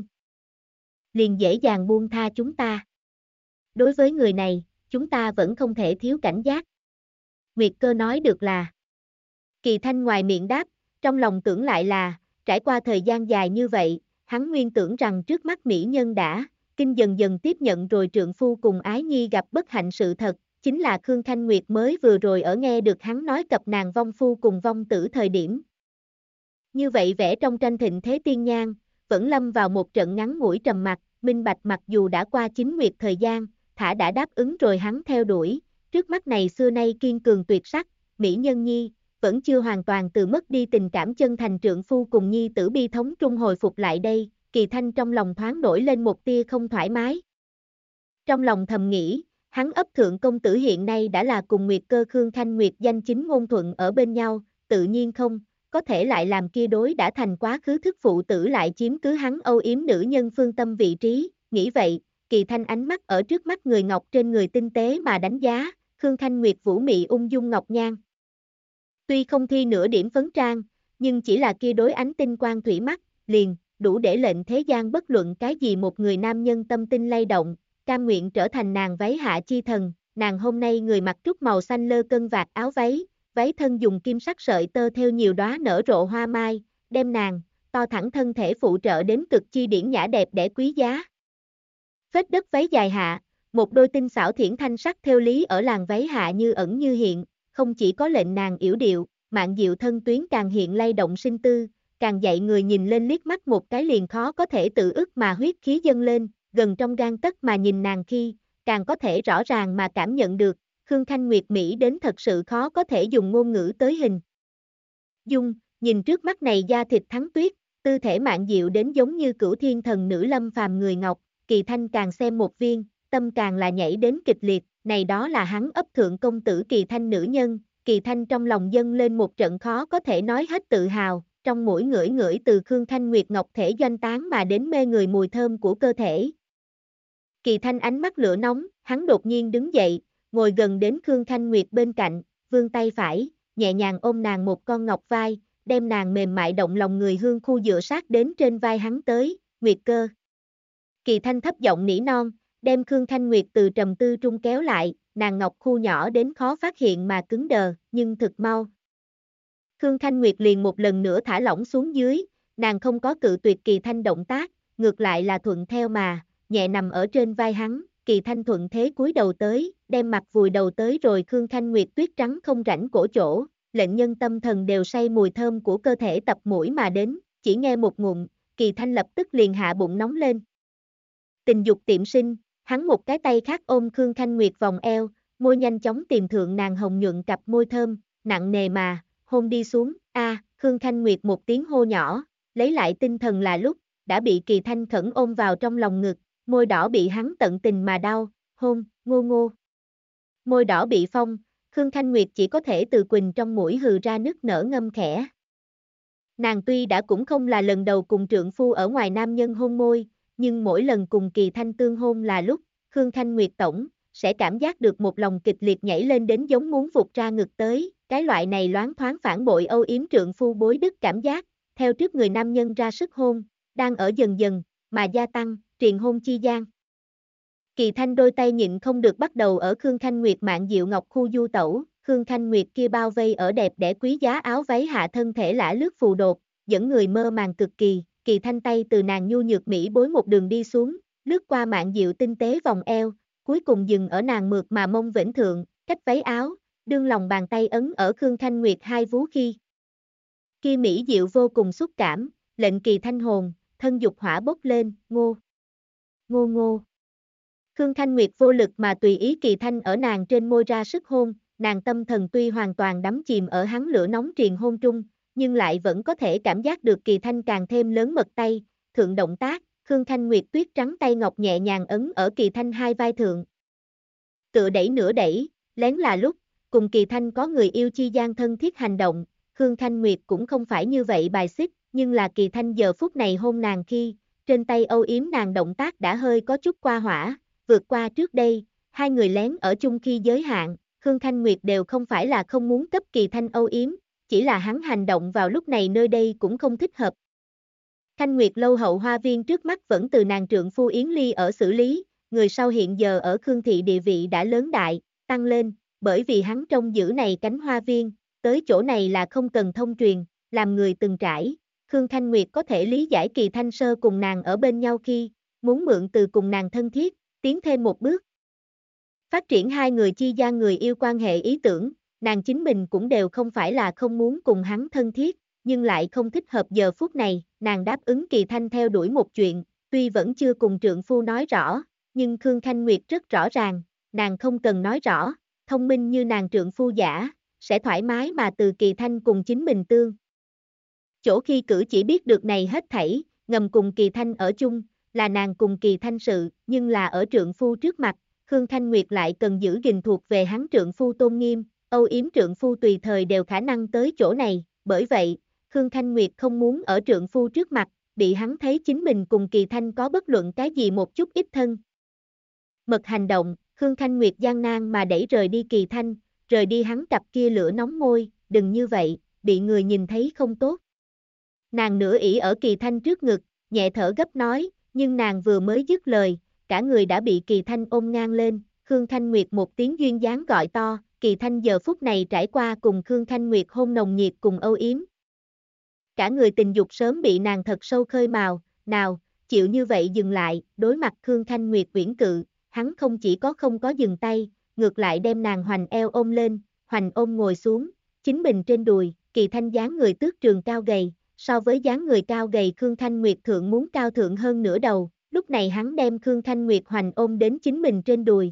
Liền dễ dàng buông tha chúng ta. Đối với người này, chúng ta vẫn không thể thiếu cảnh giác. Nguyệt Cơ nói được là. Kỳ Thanh ngoài miệng đáp, trong lòng tưởng lại là, trải qua thời gian dài như vậy, hắn nguyên tưởng rằng trước mắt mỹ nhân đã, kinh dần dần tiếp nhận rồi trượng phu cùng ái nhi gặp bất hạnh sự thật, chính là Khương Thanh Nguyệt mới vừa rồi ở nghe được hắn nói cập nàng vong phu cùng vong tử thời điểm. Như vậy vẽ trong tranh thịnh thế tiên nhang, vẫn lâm vào một trận ngắn ngủi trầm mặc, minh bạch mặc dù đã qua 9 nguyệt thời gian, thả đã đáp ứng rồi hắn theo đuổi, trước mắt này xưa nay kiên cường tuyệt sắc, mỹ nhân nhi, vẫn chưa hoàn toàn từ mất đi tình cảm chân thành trượng phu cùng nhi tử bi thống trung hồi phục lại đây, Kỳ Thanh trong lòng thoáng nổi lên một tia không thoải mái. Trong lòng thầm nghĩ, hắn ấp thượng công tử hiện nay đã là cùng Nguyệt Cơ Khương Thanh Nguyệt danh chính ngôn thuận ở bên nhau, tự nhiên không, có thể lại làm kia đối đã thành quá khứ thức phụ tử lại chiếm cứ hắn âu yếm nữ nhân phương tâm vị trí, nghĩ vậy, Kỳ Thanh ánh mắt ở trước mắt người ngọc trên người tinh tế mà đánh giá, Khương Thanh Nguyệt vũ mị ung dung ngọc nhan. Tuy không thi nửa điểm phấn trang, nhưng chỉ là kia đối ánh tinh quang thủy mắt, liền, đủ để lệnh thế gian bất luận cái gì một người nam nhân tâm tinh lay động, cam nguyện trở thành nàng váy hạ chi thần, nàng hôm nay người mặc trúc màu xanh lơ cân vạt áo váy, váy thân dùng kim sắc sợi tơ theo nhiều đóa nở rộ hoa mai, đem nàng, to thẳng thân thể phụ trợ đến cực chi điển nhã đẹp đẽ quý giá. Phết đất váy dài hạ, một đôi tinh xảo thiển thanh sắc theo lý ở làn váy hạ như ẩn như hiện, không chỉ có lệnh nàng yểu điệu, mạn diệu thân tuyến càng hiện lay động sinh tư, càng dạy người nhìn lên liếc mắt một cái liền khó có thể tự ức mà huyết khí dâng lên, gần trong gan tấc mà nhìn nàng khi, càng có thể rõ ràng mà cảm nhận được, Khương Thanh Nguyệt Mỹ đến thật sự khó có thể dùng ngôn ngữ tới hình. Dung, nhìn trước mắt này da thịt thắng tuyết, tư thể mạn diệu đến giống như cửu thiên thần nữ lâm phàm người ngọc, Kỳ Thanh càng xem một viên, tâm càng là nhảy đến kịch liệt, này đó là hắn ấp thượng công tử Kỳ Thanh nữ nhân, Kỳ Thanh trong lòng dâng lên một trận khó có thể nói hết tự hào, trong mũi ngửi ngửi từ Khương Thanh Nguyệt ngọc thể doanh tán mà đến mê người mùi thơm của cơ thể. Kỳ Thanh ánh mắt lửa nóng, hắn đột nhiên đứng dậy, ngồi gần đến Khương Thanh Nguyệt bên cạnh, vươn tay phải, nhẹ nhàng ôm nàng một con ngọc vai, đem nàng mềm mại động lòng người hương khu dựa sát đến trên vai hắn tới, Nguyệt Cơ. Kỳ Thanh thấp giọng nỉ non, đem Khương Thanh Nguyệt từ trầm tư trung kéo lại, nàng ngọc khu nhỏ đến khó phát hiện mà cứng đờ, nhưng thực mau. Khương Thanh Nguyệt liền một lần nữa thả lỏng xuống dưới, nàng không có cự tuyệt Kỳ Thanh động tác, ngược lại là thuận theo mà, nhẹ nằm ở trên vai hắn, Kỳ Thanh thuận thế cúi đầu tới, đem mặt vùi đầu tới rồi Khương Thanh Nguyệt tuyết trắng không rãnh cổ chỗ, lệnh nhân tâm thần đều say mùi thơm của cơ thể tập mũi mà đến, chỉ nghe một ngụm, Kỳ Thanh lập tức liền hạ bụng nóng lên. Tình dục tiệm sinh, hắn một cái tay khác ôm Khương Thanh Nguyệt vòng eo, môi nhanh chóng tìm thượng nàng hồng nhuận cặp môi thơm, nặng nề mà, hôn đi xuống, Khương Thanh Nguyệt một tiếng hô nhỏ, lấy lại tinh thần là lúc, đã bị Kỳ Thanh khẩn ôm vào trong lòng ngực, môi đỏ bị hắn tận tình mà đau, hôn, ngô ngô. Môi đỏ bị phong, Khương Thanh Nguyệt chỉ có thể từ quỳnh trong mũi hừ ra nức nở ngâm khẽ. Nàng tuy đã cũng không là lần đầu cùng trượng phu ở ngoài nam nhân hôn môi, nhưng mỗi lần cùng Kỳ Thanh tương hôn là lúc, Khương Thanh Nguyệt tổng, sẽ cảm giác được một lòng kịch liệt nhảy lên đến giống muốn vụt ra ngực tới, cái loại này loáng thoáng phản bội âu yếm trượng phu bối đức cảm giác, theo trước người nam nhân ra sức hôn, đang ở dần dần, mà gia tăng, triền hôn chi gian. Kỳ Thanh đôi tay nhịn không được bắt đầu ở Khương Thanh Nguyệt Mạn Diệu Ngọc khu du tẩu, Khương Thanh Nguyệt kia bao vây ở đẹp đẽ quý giá áo váy hạ thân thể lả lướt phù đột, dẫn người mơ màng cực kỳ, Kỳ Thanh tay từ nàng nhu nhược mỹ bối một đường đi xuống, lướt qua Mạn Diệu tinh tế vòng eo, cuối cùng dừng ở nàng mượt mà mông vĩnh thượng, cách váy áo, đương lòng bàn tay ấn ở Khương Thanh Nguyệt hai vú khi. Kia mỹ diệu vô cùng xúc cảm, lệnh Kỳ Thanh hồn, thân dục hỏa bốc lên, ngô. Ngô ngô. Khương Thanh Nguyệt vô lực mà tùy ý Kỳ Thanh ở nàng trên môi ra sức hôn, nàng tâm thần tuy hoàn toàn đắm chìm ở hắn lửa nóng triền hôn trung, nhưng lại vẫn có thể cảm giác được Kỳ Thanh càng thêm lớn mật tay, thượng động tác, Khương Thanh Nguyệt tuyết trắng tay ngọc nhẹ nhàng ấn ở Kỳ Thanh hai vai thượng. Tựa đẩy nửa đẩy, lén là lúc, cùng Kỳ Thanh có người yêu chi gian thân thiết hành động, Khương Thanh Nguyệt cũng không phải như vậy bài xích, nhưng là Kỳ Thanh giờ phút này hôn nàng khi, trên tay âu yếm nàng động tác đã hơi có chút qua hỏa, vượt qua trước đây, hai người lén ở chung khi giới hạn, Khương Thanh Nguyệt đều không phải là không muốn cấp Kỳ Thanh âu yếm, chỉ là hắn hành động vào lúc này nơi đây cũng không thích hợp. Thanh Nguyệt lâu hậu hoa viên trước mắt vẫn từ nàng trượng phu Yến Ly ở xử lý, người sau hiện giờ ở Khương thị địa vị đã lớn đại, tăng lên, bởi vì hắn trông giữ này cánh hoa viên, tới chỗ này là không cần thông truyền, làm người từng trải, Khương Thanh Nguyệt có thể lý giải Kỳ Thanh sơ cùng nàng ở bên nhau khi, muốn mượn từ cùng nàng thân thiết, tiến thêm một bước. Phát triển hai người chi gian người yêu quan hệ ý tưởng, nàng chính mình cũng đều không phải là không muốn cùng hắn thân thiết, nhưng lại không thích hợp giờ phút này, nàng đáp ứng Kỳ Thanh theo đuổi một chuyện, tuy vẫn chưa cùng trượng phu nói rõ, nhưng Khương Thanh Nguyệt rất rõ ràng, nàng không cần nói rõ, thông minh như nàng trượng phu giả, sẽ thoải mái mà từ Kỳ Thanh cùng chính mình tương. Chỗ khi cử chỉ biết được này hết thảy, ngầm cùng Kỳ Thanh ở chung, là nàng cùng Kỳ Thanh sự, nhưng là ở trượng phu trước mặt, Khương Thanh Nguyệt lại cần giữ gìn thuộc về hắn trượng phu tôn nghiêm, âu yếm trượng phu tùy thời đều khả năng tới chỗ này, bởi vậy, Khương Thanh Nguyệt không muốn ở trượng phu trước mặt, bị hắn thấy chính mình cùng Kỳ Thanh có bất luận cái gì một chút ít thân. Mật hành động, Khương Thanh Nguyệt gian nan mà đẩy rời đi Kỳ Thanh, rời đi hắn cặp kia lửa nóng môi, đừng như vậy, bị người nhìn thấy không tốt. Nàng nửa ỷ ở Kỳ Thanh trước ngực, nhẹ thở gấp nói, nhưng nàng vừa mới dứt lời, cả người đã bị Kỳ Thanh ôm ngang lên, Khương Thanh Nguyệt một tiếng duyên dáng gọi to, Kỳ Thanh giờ phút này trải qua cùng Khương Thanh Nguyệt hôn nồng nhiệt cùng âu yếm. Cả người tình dục sớm bị nàng thật sâu khơi mào, nào, chịu như vậy dừng lại, đối mặt Khương Thanh Nguyệt uyển cự, hắn không chỉ có không có dừng tay, ngược lại đem nàng hoành eo ôm lên, hoành ôm ngồi xuống, chính mình trên đùi, Kỳ Thanh dáng người tước trường cao gầy, so với dáng người cao gầy Khương Thanh Nguyệt thượng muốn cao thượng hơn nửa đầu, lúc này hắn đem Khương Thanh Nguyệt hoành ôm đến chính mình trên đùi.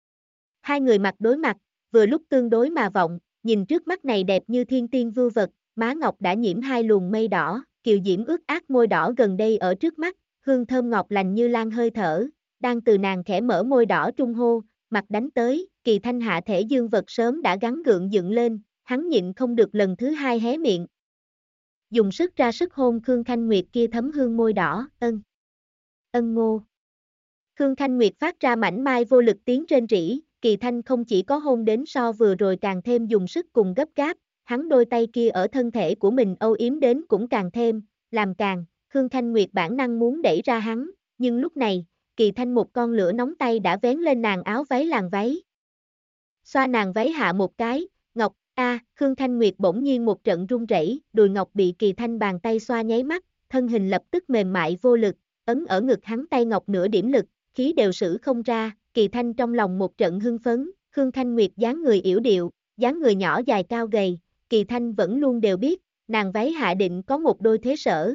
Hai người mặt đối mặt, vừa lúc tương đối mà vọng, nhìn trước mắt này đẹp như thiên tiên vưu vật, má ngọc đã nhiễm hai luồng mây đỏ, kiều diễm ướt át môi đỏ gần đây ở trước mắt, hương thơm ngọt lành như lan hơi thở, đang từ nàng khẽ mở môi đỏ trung hô, mặt đánh tới, Kỳ Thanh hạ thể dương vật sớm đã gắn gượng dựng lên, hắn nhịn không được lần thứ hai hé miệng. Dùng sức ra sức hôn Khương Thanh Nguyệt kia thấm hương môi đỏ, ân. Ân ngô. Khương Thanh Nguyệt phát ra mảnh mai vô lực tiếng rên rỉ, Kỳ Thanh không chỉ có hôn đến so vừa rồi càng thêm dùng sức cùng gấp gáp, hắn đôi tay kia ở thân thể của mình âu yếm đến cũng càng thêm, làm càng, Khương Thanh Nguyệt bản năng muốn đẩy ra hắn, nhưng lúc này, Kỳ Thanh một con lửa nóng tay đã vén lên nàng áo váy làn váy. Xoa nàng váy hạ một cái, ngọc, Khương Thanh Nguyệt bỗng nhiên một trận run rẩy, đùi ngọc bị Kỳ Thanh bàn tay xoa nháy mắt, thân hình lập tức mềm mại vô lực, ấn ở ngực hắn tay ngọc nửa điểm lực, khí đều sử không ra, Kỳ Thanh trong lòng một trận hưng phấn, Khương Thanh Nguyệt dáng người yểu điệu, dáng người nhỏ dài cao gầy, Kỳ Thanh vẫn luôn đều biết, nàng váy hạ định có một đôi thế sở.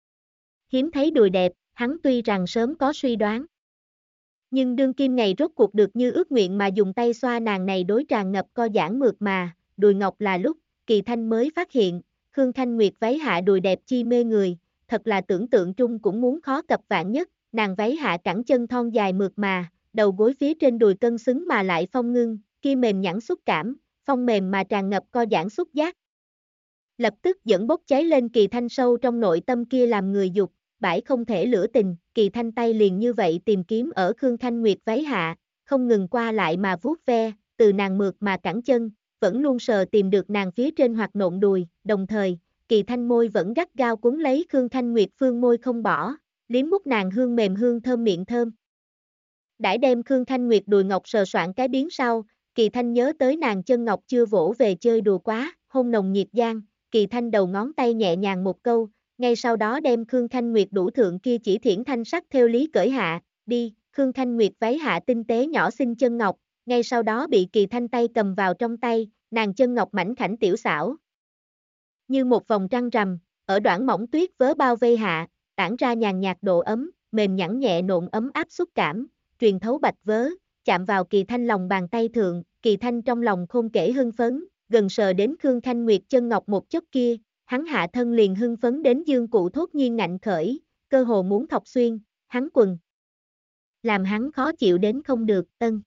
Hiếm thấy đùi đẹp, hắn tuy rằng sớm có suy đoán. Nhưng đương kim ngày rốt cuộc được như ước nguyện mà dùng tay xoa nàng này đối tràn ngập co giãn mượt mà, đùi ngọc là lúc, Kỳ Thanh mới phát hiện, Khương Thanh Nguyệt váy hạ đùi đẹp chi mê người, thật là tưởng tượng trung cũng muốn khó cập vạn nhất, nàng váy hạ cẳng chân thon dài mượt mà, đầu gối phía trên đùi cân xứng mà lại phong ngưng, kia mềm nhẵn xúc cảm, phong mềm mà tràn ngập co giãn xúc giác. Lập tức dẫn bốc cháy lên Kỳ Thanh sâu trong nội tâm kia làm người dục, bãi không thể lửa tình, Kỳ Thanh tay liền như vậy tìm kiếm ở Khương Thanh Nguyệt váy hạ, không ngừng qua lại mà vuốt ve, từ nàng mượt mà cẳng chân, vẫn luôn sờ tìm được nàng phía trên hoặc nộn đùi, đồng thời, Kỳ Thanh môi vẫn gắt gao cuốn lấy Khương Thanh Nguyệt phương môi không bỏ, liếm mút nàng hương mềm hương thơm miệng thơm. Đãi đem Khương Thanh Nguyệt đùi ngọc sờ soạn cái biến sau, Kỳ Thanh nhớ tới nàng chân ngọc chưa vỗ về chơi đùa quá, hôn nồng nhiệt giang, Kỳ Thanh đầu ngón tay nhẹ nhàng một câu, ngay sau đó đem Khương Thanh Nguyệt đủ thượng kia chỉ thiển thanh sắc theo lý cởi hạ, đi, Khương Thanh Nguyệt váy hạ tinh tế nhỏ xinh chân ngọc, ngay sau đó bị Kỳ Thanh tay cầm vào trong tay, nàng chân ngọc mảnh khảnh tiểu xảo. Như một vòng trăng rằm, ở đoạn mỏng tuyết vớ bao vây hạ, tản ra nhàn nhạt độ ấm, mềm nhẵn nhẹ nộn ấm áp xúc cảm, truyền thấu bạch vớ, chạm vào Kỳ Thanh lòng bàn tay thượng, Kỳ Thanh trong lòng không kể hưng phấn, gần sờ đến Khương Thanh Nguyệt chân ngọc một chốc kia, hắn hạ thân liền hưng phấn đến dương cụ thốt nhiên ngạnh khởi, cơ hồ muốn thọc xuyên, hắn quần. Làm hắn khó chịu đến không được,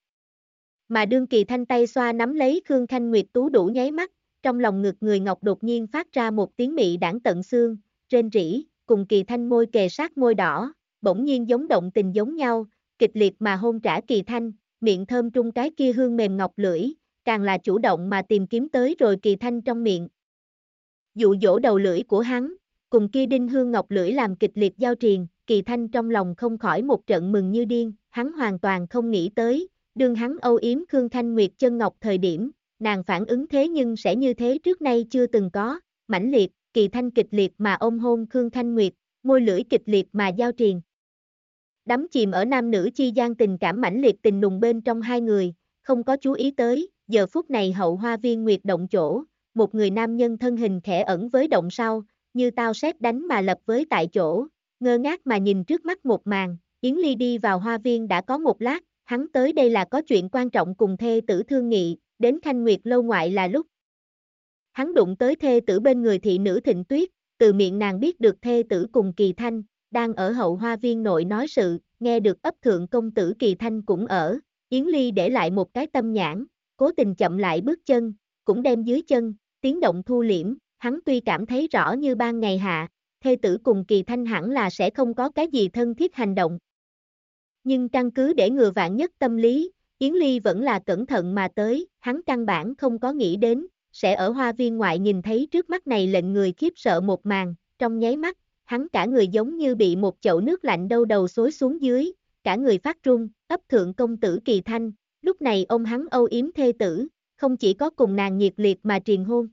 Mà đương Kỳ Thanh tay xoa nắm lấy Khương Thanh Nguyệt tú đủ nháy mắt, trong lòng ngực người ngọc đột nhiên phát ra một tiếng mị đãng tận xương, rên rỉ, cùng Kỳ Thanh môi kề sát môi đỏ, bỗng nhiên giống động tình giống nhau, kịch liệt mà hôn trả Kỳ Thanh, miệng thơm trung cái kia hương mềm ngọc lưỡi, càng là chủ động mà tìm kiếm tới rồi Kỳ Thanh trong miệng. Dụ dỗ đầu lưỡi của hắn, cùng kia đinh hương ngọc lưỡi làm kịch liệt giao triền, Kỳ Thanh trong lòng không khỏi một trận mừng như điên, hắn hoàn toàn không nghĩ tới, đương hắn âu yếm Khương Thanh Nguyệt chân ngọc thời điểm, nàng phản ứng thế nhưng sẽ như thế trước nay chưa từng có, mãnh liệt, Kỳ Thanh kịch liệt mà ôm hôn Khương Thanh Nguyệt, môi lưỡi kịch liệt mà giao triền. Đắm chìm ở nam nữ chi gian tình cảm mãnh liệt tình nùng bên trong hai người, không có chú ý tới, giờ phút này hậu hoa viên nguyệt động chỗ, một người nam nhân thân hình khẽ ẩn với động sau, như tao sét đánh mà lập với tại chỗ, ngơ ngác mà nhìn trước mắt một màn, Yến Ly đi vào hoa viên đã có một lát, hắn tới đây là có chuyện quan trọng cùng thê tử thương nghị, đến Thanh Nguyệt lâu ngoại là lúc. Hắn đụng tới thê tử bên người thị nữ Thịnh Tuyết, từ miệng nàng biết được thê tử cùng Kỳ Thanh, đang ở hậu hoa viên nội nói sự, nghe được ấp thượng công tử Kỳ Thanh cũng ở, Yến Ly để lại một cái tâm nhãn, cố tình chậm lại bước chân, cũng đem dưới chân, tiếng động thu liễm, hắn tuy cảm thấy rõ như ban ngày hạ, thê tử cùng Kỳ Thanh hẳn là sẽ không có cái gì thân thiết hành động. Nhưng căn cứ để ngừa vạn nhất tâm lý, Yến Ly vẫn là cẩn thận mà tới, hắn căn bản không có nghĩ đến, sẽ ở hoa viên ngoại nhìn thấy trước mắt này lệnh người khiếp sợ một màn, trong nháy mắt, hắn cả người giống như bị một chậu nước lạnh đâu đầu xối xuống dưới, cả người phát run, ấp thượng công tử Kỳ Thanh, lúc này ông hắn âu yếm thê tử, không chỉ có cùng nàng nhiệt liệt mà triền hôn.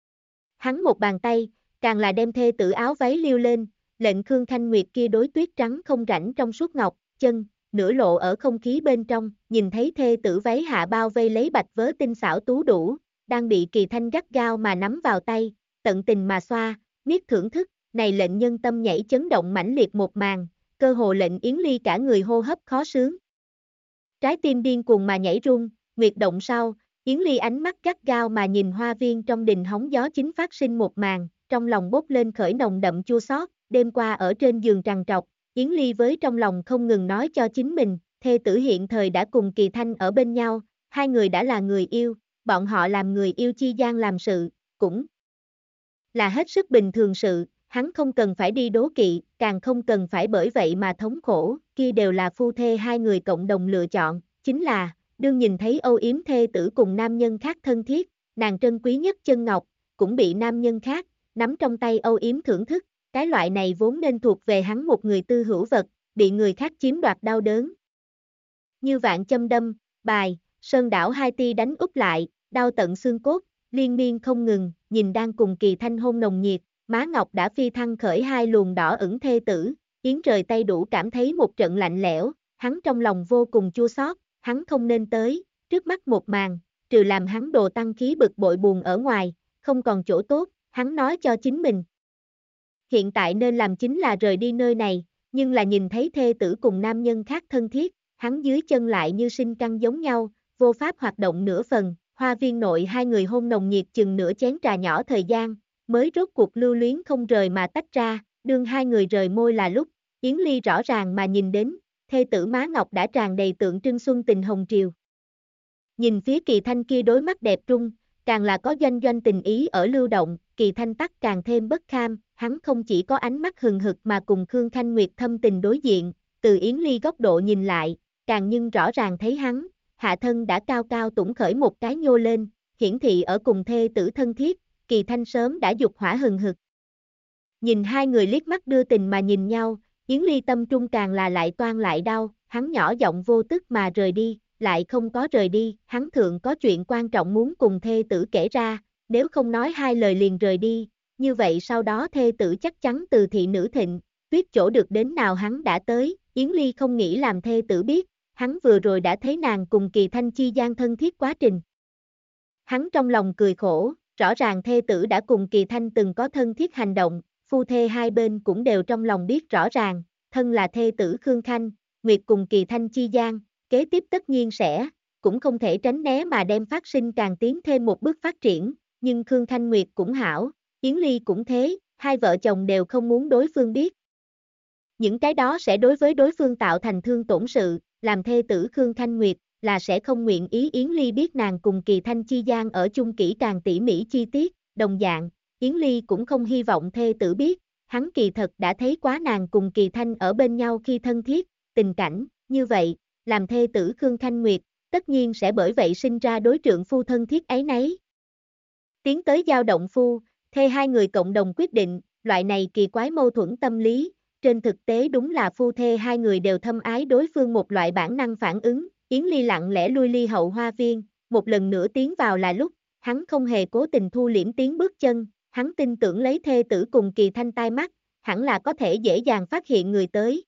Hắn một bàn tay, càng là đem thê tử áo váy liêu lên, lệnh Khương Thanh Nguyệt kia đối tuyết trắng không rảnh trong suốt ngọc, chân, nửa lộ ở không khí bên trong, nhìn thấy thê tử váy hạ bao vây lấy bạch vớ tinh xảo tú đủ, đang bị Kỳ Thanh gắt gao mà nắm vào tay, tận tình mà xoa, miết thưởng thức, này lệnh nhân tâm nhảy chấn động mãnh liệt một màn, cơ hồ lệnh Yến Ly cả người hô hấp khó sướng. Trái tim điên cuồng mà nhảy rung, nguyệt động sau, Yến Ly ánh mắt gắt gao mà nhìn hoa viên trong đình hóng gió chính phát sinh một màn, trong lòng bốc lên khởi nồng đậm chua xót, đêm qua ở trên giường trằn trọc, Yến Ly với trong lòng không ngừng nói cho chính mình, thê tử hiện thời đã cùng Kỳ Thanh ở bên nhau, hai người đã là người yêu, bọn họ làm người yêu chi gian làm sự, cũng là hết sức bình thường sự, hắn không cần phải đi đố kỵ, càng không cần phải bởi vậy mà thống khổ, kia đều là phu thê hai người cộng đồng lựa chọn, chính là, đương nhìn thấy âu yếm thê tử cùng nam nhân khác thân thiết, nàng trân quý nhất chân ngọc, cũng bị nam nhân khác, nắm trong tay âu yếm thưởng thức, cái loại này vốn nên thuộc về hắn một người tư hữu vật, bị người khác chiếm đoạt đau đớn. Như vạn châm đâm, bài, sơn đảo hai ti đánh úp lại, đau tận xương cốt, liên miên không ngừng, nhìn đang cùng Kỳ Thanh hôn nồng nhiệt, má ngọc đã phi thăng khởi hai luồng đỏ ửng thê tử, Yến rời tay đủ cảm thấy một trận lạnh lẽo, hắn trong lòng vô cùng chua xót, hắn không nên tới, trước mắt một màn, trừ làm hắn đồ tăng khí bực bội buồn ở ngoài, không còn chỗ tốt, hắn nói cho chính mình. Hiện tại nên làm chính là rời đi nơi này, nhưng là nhìn thấy thê tử cùng nam nhân khác thân thiết, hắn dưới chân lại như sinh căng giống nhau, vô pháp hoạt động nửa phần, hoa viên nội hai người hôn nồng nhiệt chừng nửa chén trà nhỏ thời gian, mới rốt cuộc lưu luyến không rời mà tách ra, đương hai người rời môi là lúc, Yến Ly rõ ràng mà nhìn đến, thê tử má ngọc đã tràn đầy tượng trưng xuân tình hồng triều. Nhìn phía Kỳ Thanh kia đối mắt đẹp trung, càng là có doanh doanh tình ý ở lưu động, Kỳ Thanh tắc càng thêm bất kham, hắn không chỉ có ánh mắt hừng hực mà cùng Khương Thanh Nguyệt thâm tình đối diện, từ Yến Ly góc độ nhìn lại, càng nhưng rõ ràng thấy hắn, hạ thân đã cao cao tủng khởi một cái nhô lên, hiển thị ở cùng thê tử thân thiết, Kỳ Thanh sớm đã dục hỏa hừng hực. Nhìn hai người liếc mắt đưa tình mà nhìn nhau, Yến Ly tâm trung càng là lại toan lại đau, hắn nhỏ giọng vô tức mà rời đi, lại không có rời đi, hắn thượng có chuyện quan trọng muốn cùng thê tử kể ra, nếu không nói hai lời liền rời đi, như vậy sau đó thê tử chắc chắn từ thị nữ Thịnh, Tuyết chỗ được đến nào hắn đã tới, Yến Ly không nghĩ làm thê tử biết, hắn vừa rồi đã thấy nàng cùng Kỳ Thanh chi gian thân thiết quá trình. Hắn trong lòng cười khổ, rõ ràng thê tử đã cùng Kỳ Thanh từng có thân thiết hành động, phu thê hai bên cũng đều trong lòng biết rõ ràng, thân là thê tử Khương Khanh, Nguyệt cùng Kỳ Thanh chi gian, kế tiếp tất nhiên sẽ, cũng không thể tránh né mà đem phát sinh càng tiến thêm một bước phát triển, nhưng Khương Khanh Nguyệt cũng hảo, Yến Ly cũng thế, hai vợ chồng đều không muốn đối phương biết. Những cái đó sẽ đối với đối phương tạo thành thương tổn sự, làm thê tử Khương Khanh Nguyệt, là sẽ không nguyện ý Yến Ly biết nàng cùng Kỳ Thanh chi gian ở chung kỹ càng tỉ mỉ chi tiết, đồng dạng, Yến Ly cũng không hy vọng thê tử biết, hắn kỳ thật đã thấy quá nàng cùng Kỳ Thanh ở bên nhau khi thân thiết, tình cảnh, như vậy, làm thê tử Khương Khanh Nguyệt, tất nhiên sẽ bởi vậy sinh ra đối trượng phu thân thiết ấy nấy. Tiến tới giao động phu, thê hai người cộng đồng quyết định, loại này kỳ quái mâu thuẫn tâm lý, trên thực tế đúng là phu thê hai người đều thâm ái đối phương một loại bản năng phản ứng, Yến Ly lặng lẽ lui ly hậu hoa viên, một lần nữa tiến vào là lúc, hắn không hề cố tình thu liễm tiếng bước chân, hắn tin tưởng lấy thê tử cùng Kỳ Thanh tai mắt, hẳn là có thể dễ dàng phát hiện người tới.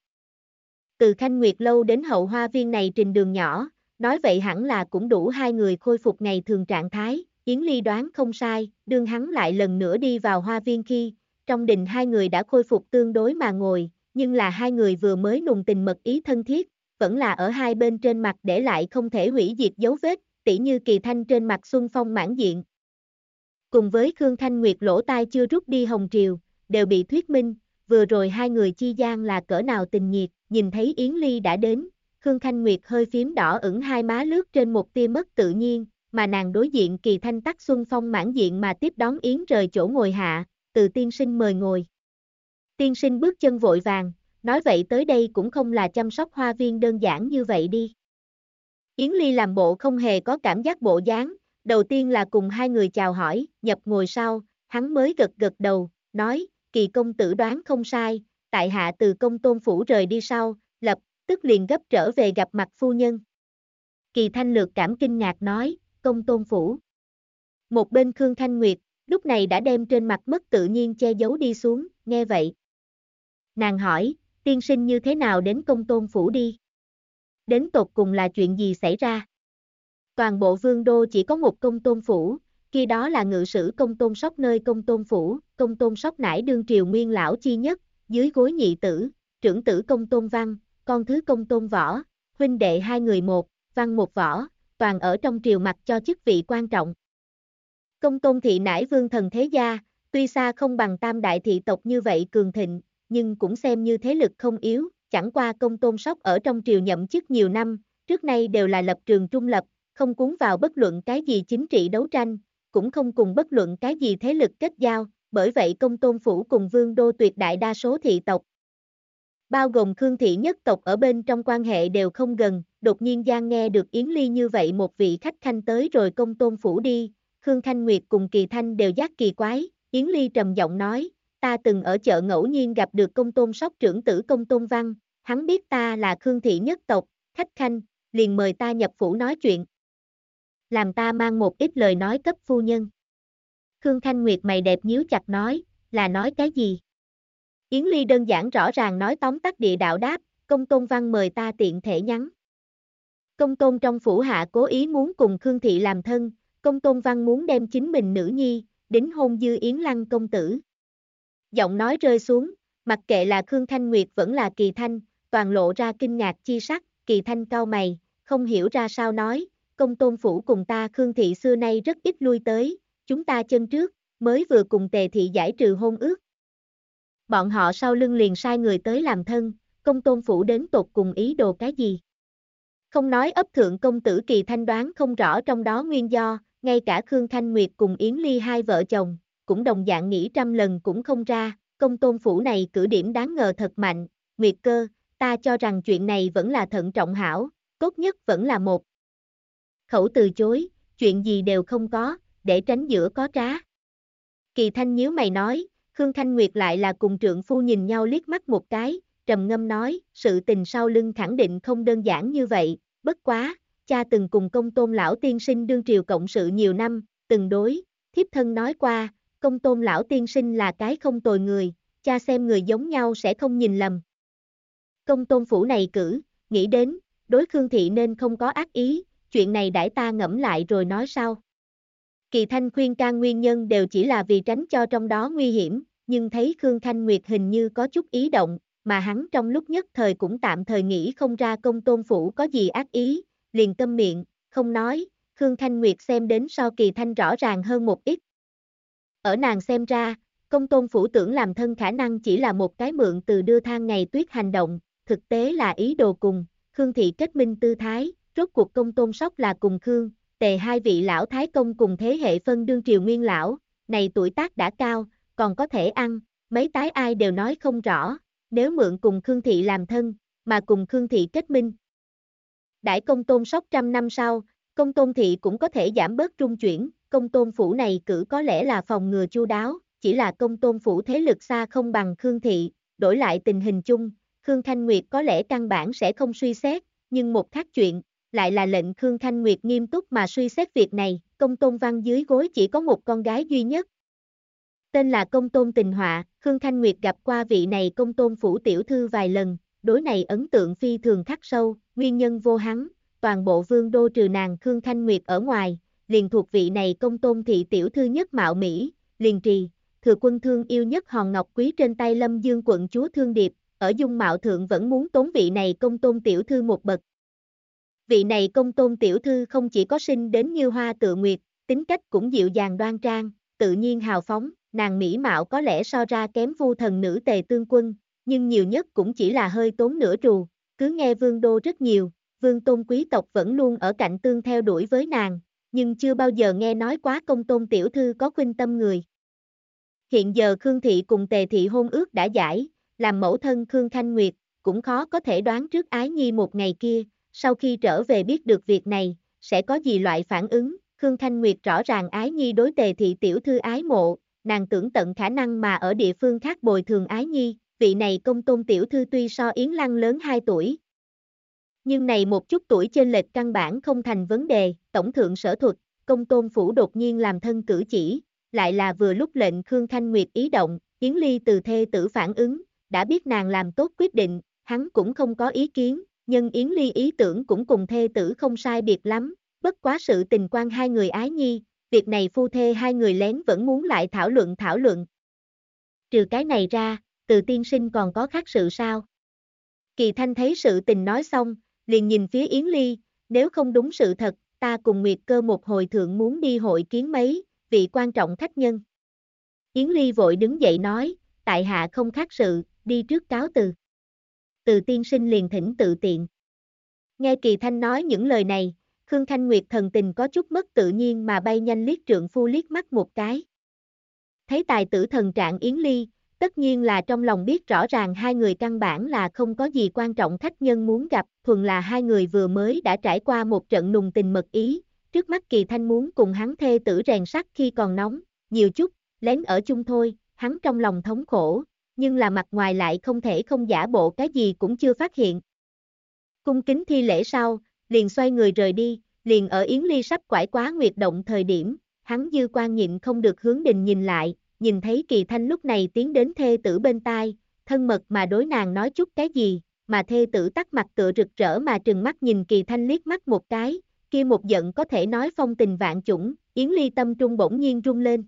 Từ Khanh Nguyệt lâu đến hậu hoa viên này trình đường nhỏ, nói vậy hẳn là cũng đủ hai người khôi phục ngày thường trạng thái, Yến Ly đoán không sai, đương hắn lại lần nữa đi vào hoa viên khi, trong đình hai người đã khôi phục tương đối mà ngồi, nhưng là hai người vừa mới nùng tình mật ý thân thiết, vẫn là ở hai bên trên mặt để lại không thể hủy diệt dấu vết, tỉ như Kỳ Thanh trên mặt xuân phong mãn diện. Cùng với Khương Khanh Nguyệt lỗ tai chưa rút đi hồng triều, đều bị thuyết minh, vừa rồi hai người chi gian là cỡ nào tình nhiệt, nhìn thấy Yến Ly đã đến, Khương Khanh Nguyệt hơi phím đỏ ửng hai má lướt trên một tia mất tự nhiên, mà nàng đối diện Kỳ Thanh tắc xuân phong mãn diện mà tiếp đón Yến rời chỗ ngồi hạ, từ tiên sinh mời ngồi. Tiên sinh bước chân vội vàng, nói vậy tới đây cũng không là chăm sóc hoa viên đơn giản như vậy đi. Yến Ly làm bộ không hề có cảm giác bộ dáng, đầu tiên là cùng hai người chào hỏi, nhập ngồi sau, hắn mới gật gật đầu, nói, Kỳ công tử đoán không sai, tại hạ từ Công Tôn phủ rời đi sau, lập tức liền gấp trở về gặp mặt phu nhân. Kỳ Thanh lược cảm kinh ngạc nói, Công Tôn phủ. Một bên Khương Thanh Nguyệt, lúc này đã đem trên mặt mất tự nhiên che giấu đi xuống, nghe vậy. Nàng hỏi, tiên sinh như thế nào đến Công Tôn phủ đi? Đến tột cùng là chuyện gì xảy ra? Toàn bộ vương đô chỉ có một Công Tôn phủ, khi đó là ngự sử Công Tôn Sóc nơi Công Tôn phủ, Công Tôn Sóc nải đương triều nguyên lão chi nhất, dưới gối nhị tử, trưởng tử Công Tôn Văn, con thứ Công Tôn Võ, huynh đệ hai người một, Văn một Võ, toàn ở trong triều mặc cho chức vị quan trọng. Công Tôn thị nải vương thần thế gia, tuy xa không bằng tam đại thị tộc như vậy cường thịnh, nhưng cũng xem như thế lực không yếu, chẳng qua Công Tôn Sóc ở trong triều nhậm chức nhiều năm, trước nay đều là lập trường trung lập, không cuốn vào bất luận cái gì chính trị đấu tranh, cũng không cùng bất luận cái gì thế lực kết giao, bởi vậy Công Tôn phủ cùng vương đô tuyệt đại đa số thị tộc, bao gồm Khương thị nhất tộc ở bên trong quan hệ đều không gần, đột nhiên Giang nghe được Yến Ly như vậy một vị khách khanh tới rồi Công Tôn phủ đi, Khương Khanh Nguyệt cùng Kỳ Thanh đều giác kỳ quái, Yến Ly trầm giọng nói, ta từng ở chợ ngẫu nhiên gặp được Công Tôn Sóc trưởng tử Công Tôn Văn, hắn biết ta là Khương thị nhất tộc, khách khanh, liền mời ta nhập phủ nói chuyện. Làm ta mang một ít lời nói cấp phu nhân. Khương Khanh Nguyệt mày đẹp nhíu chặt nói, là nói cái gì? Yến Ly đơn giản rõ ràng nói tóm tắt địa đạo đáp, Công Tôn Văn mời ta tiện thể nhắn. Công Tôn trong phủ hạ cố ý muốn cùng Khương thị làm thân, Công Tôn Văn muốn đem chính mình nữ nhi, đính hôn Dư Yến Lăng công tử. Giọng nói rơi xuống, mặc kệ là Khương Thanh Nguyệt vẫn là Kỳ Thanh, toàn lộ ra kinh ngạc chi sắc, Kỳ Thanh cau mày, không hiểu ra sao nói, Công Tôn phủ cùng ta Khương thị xưa nay rất ít lui tới, chúng ta chân trước, mới vừa cùng Tề thị giải trừ hôn ước. Bọn họ sau lưng liền sai người tới làm thân, Công Tôn phủ đến tột cùng ý đồ cái gì? Không nói ấp thượng công tử Kỳ Thanh đoán không rõ trong đó nguyên do, ngay cả Khương Thanh Nguyệt cùng Yến Ly hai vợ chồng, cũng đồng dạng nghĩ trăm lần cũng không ra, Công Tôn phủ này cử điểm đáng ngờ thật mạnh, Nguyệt cơ, ta cho rằng chuyện này vẫn là thận trọng hảo, tốt nhất vẫn là một khẩu từ chối, chuyện gì đều không có, để tránh giữa có trá. Kỳ Thanh nhíu mày nói, Khương Thanh Nguyệt lại là cùng trượng phu nhìn nhau liếc mắt một cái, trầm ngâm nói, sự tình sau lưng khẳng định không đơn giản như vậy, bất quá, cha từng cùng Công Tôn lão tiên sinh đương triều cộng sự nhiều năm, từng đối, thiếp thân nói qua, Công Tôn lão tiên sinh là cái không tồi người, cha xem người giống nhau sẽ không nhìn lầm. Công Tôn phủ này cử, nghĩ đến, đối Khương Thị nên không có ác ý, chuyện này đãi ta ngẫm lại rồi nói sau. Kỳ Thanh khuyên can nguyên nhân đều chỉ là vì tránh cho trong đó nguy hiểm, nhưng thấy Khương Thanh Nguyệt hình như có chút ý động, mà hắn trong lúc nhất thời cũng tạm thời nghĩ không ra Công Tôn phủ có gì ác ý, liền câm miệng, không nói, Khương Thanh Nguyệt xem đến so Kỳ Thanh rõ ràng hơn một ít. Ở nàng xem ra, Công Tôn phủ tưởng làm thân khả năng chỉ là một cái mượn từ đưa than ngày tuyết hành động, thực tế là ý đồ cùng, Khương Thị kết minh tư thái, rốt cuộc Công Tôn Sóc là cùng Khương, Tề hai vị lão thái công cùng thế hệ phân đương triều nguyên lão, này tuổi tác đã cao, còn có thể ăn, mấy tái ai đều nói không rõ, nếu mượn cùng Khương Thị làm thân, mà cùng Khương Thị kết minh. Đãi Công Tôn Sóc 100 năm sau, Công Tôn Thị cũng có thể giảm bớt trung chuyển, Công Tôn phủ này cử có lẽ là phòng ngừa chu đáo, chỉ là Công Tôn phủ thế lực xa không bằng Khương Thị, đổi lại tình hình chung, Khương Thanh Nguyệt có lẽ căn bản sẽ không suy xét, nhưng một khác chuyện, lại là lệnh Khương Thanh Nguyệt nghiêm túc mà suy xét việc này, Công Tôn Văn dưới gối chỉ có một con gái duy nhất. Tên là Công Tôn Tình Họa, Khương Thanh Nguyệt gặp qua vị này Công Tôn phủ tiểu thư vài lần, đối này ấn tượng phi thường khắc sâu, nguyên nhân vô hắn, toàn bộ vương đô trừ nàng Khương Thanh Nguyệt ở ngoài, liền thuộc vị này Công Tôn thị tiểu thư nhất mạo Mỹ, liền trì, thừa quân thương yêu nhất hòn ngọc quý trên tay Lâm Dương quận chúa Thương Điệp, ở dung mạo thượng vẫn muốn tốn vị này Công Tôn tiểu thư một bậc. Vị này Công Tôn tiểu thư không chỉ có sinh đến như hoa tựa nguyệt, tính cách cũng dịu dàng đoan trang, tự nhiên hào phóng, nàng mỹ mạo có lẽ so ra kém Vu thần nữ Tề Tương Quân, nhưng nhiều nhất cũng chỉ là hơi tốn nửa trù, cứ nghe vương đô rất nhiều, vương tôn quý tộc vẫn luôn ở cạnh tương theo đuổi với nàng, nhưng chưa bao giờ nghe nói quá Công Tôn tiểu thư có khuynh tâm người. Hiện giờ Khương Thị cùng Tề Thị hôn ước đã giải, làm mẫu thân Khương Thanh Nguyệt, cũng khó có thể đoán trước Ái Nhi một ngày kia, sau khi trở về biết được việc này, sẽ có gì loại phản ứng, Khương Thanh Nguyệt rõ ràng Ái Nhi đối Tề Thị tiểu thư ái mộ, nàng tưởng tận khả năng mà ở địa phương khác bồi thường Ái Nhi, vị này Công Tôn tiểu thư tuy so Yến Lăng lớn 2 tuổi. Nhưng này một chút tuổi chênh lệch căn bản không thành vấn đề, tổng thượng sở thuật, Công Tôn phủ đột nhiên làm thân cử chỉ, lại là vừa lúc lệnh Khương Thanh Nguyệt ý động, Yến Ly từ thê tử phản ứng, đã biết nàng làm tốt quyết định, hắn cũng không có ý kiến, nhưng Yến Ly ý tưởng cũng cùng thê tử không sai biệt lắm, bất quá sự tình quan hai người Ái Nhi, việc này phu thê hai người lén vẫn muốn lại thảo luận. Trừ cái này ra, Từ tiên sinh còn có khác sự sao? Kỳ Thanh thấy sự tình nói xong, liền nhìn phía Yến Ly, nếu không đúng sự thật, ta cùng Nguyệt Cơ một hồi thượng muốn đi hội kiến mấy, vị quan trọng khách nhân. Yến Ly vội đứng dậy nói, tại hạ không khác sự, đi trước cáo từ. Từ tiên sinh liền thỉnh tự tiện. Nghe Kỳ Thanh nói những lời này, Khương Thanh Nguyệt thần tình có chút mất tự nhiên mà bay nhanh liếc trượng phu liếc mắt một cái. Thấy tài tử thần trạng Yến Ly, tất nhiên là trong lòng biết rõ ràng hai người căn bản là không có gì quan trọng khách nhân muốn gặp, thuần là hai người vừa mới đã trải qua một trận nùng tình mật ý, trước mắt Kỳ Thanh muốn cùng hắn thê tử rèn sắt khi còn nóng, nhiều chút, lén ở chung thôi, hắn trong lòng thống khổ, nhưng là mặt ngoài lại không thể không giả bộ cái gì cũng chưa phát hiện. Cung kính thi lễ sau, liền xoay người rời đi, liền ở Yến Ly sắp quải quá nguyệt động thời điểm, hắn dư quan nhịn không được hướng đình nhìn lại, nhìn thấy Kỳ Thanh lúc này tiến đến thê tử bên tai, thân mật mà đối nàng nói chút cái gì, mà thê tử tắt mặt tựa rực rỡ mà trừng mắt nhìn Kỳ Thanh liếc mắt một cái, kia một giận có thể nói phong tình vạn chủng, Yến Ly tâm trung bỗng nhiên rung lên.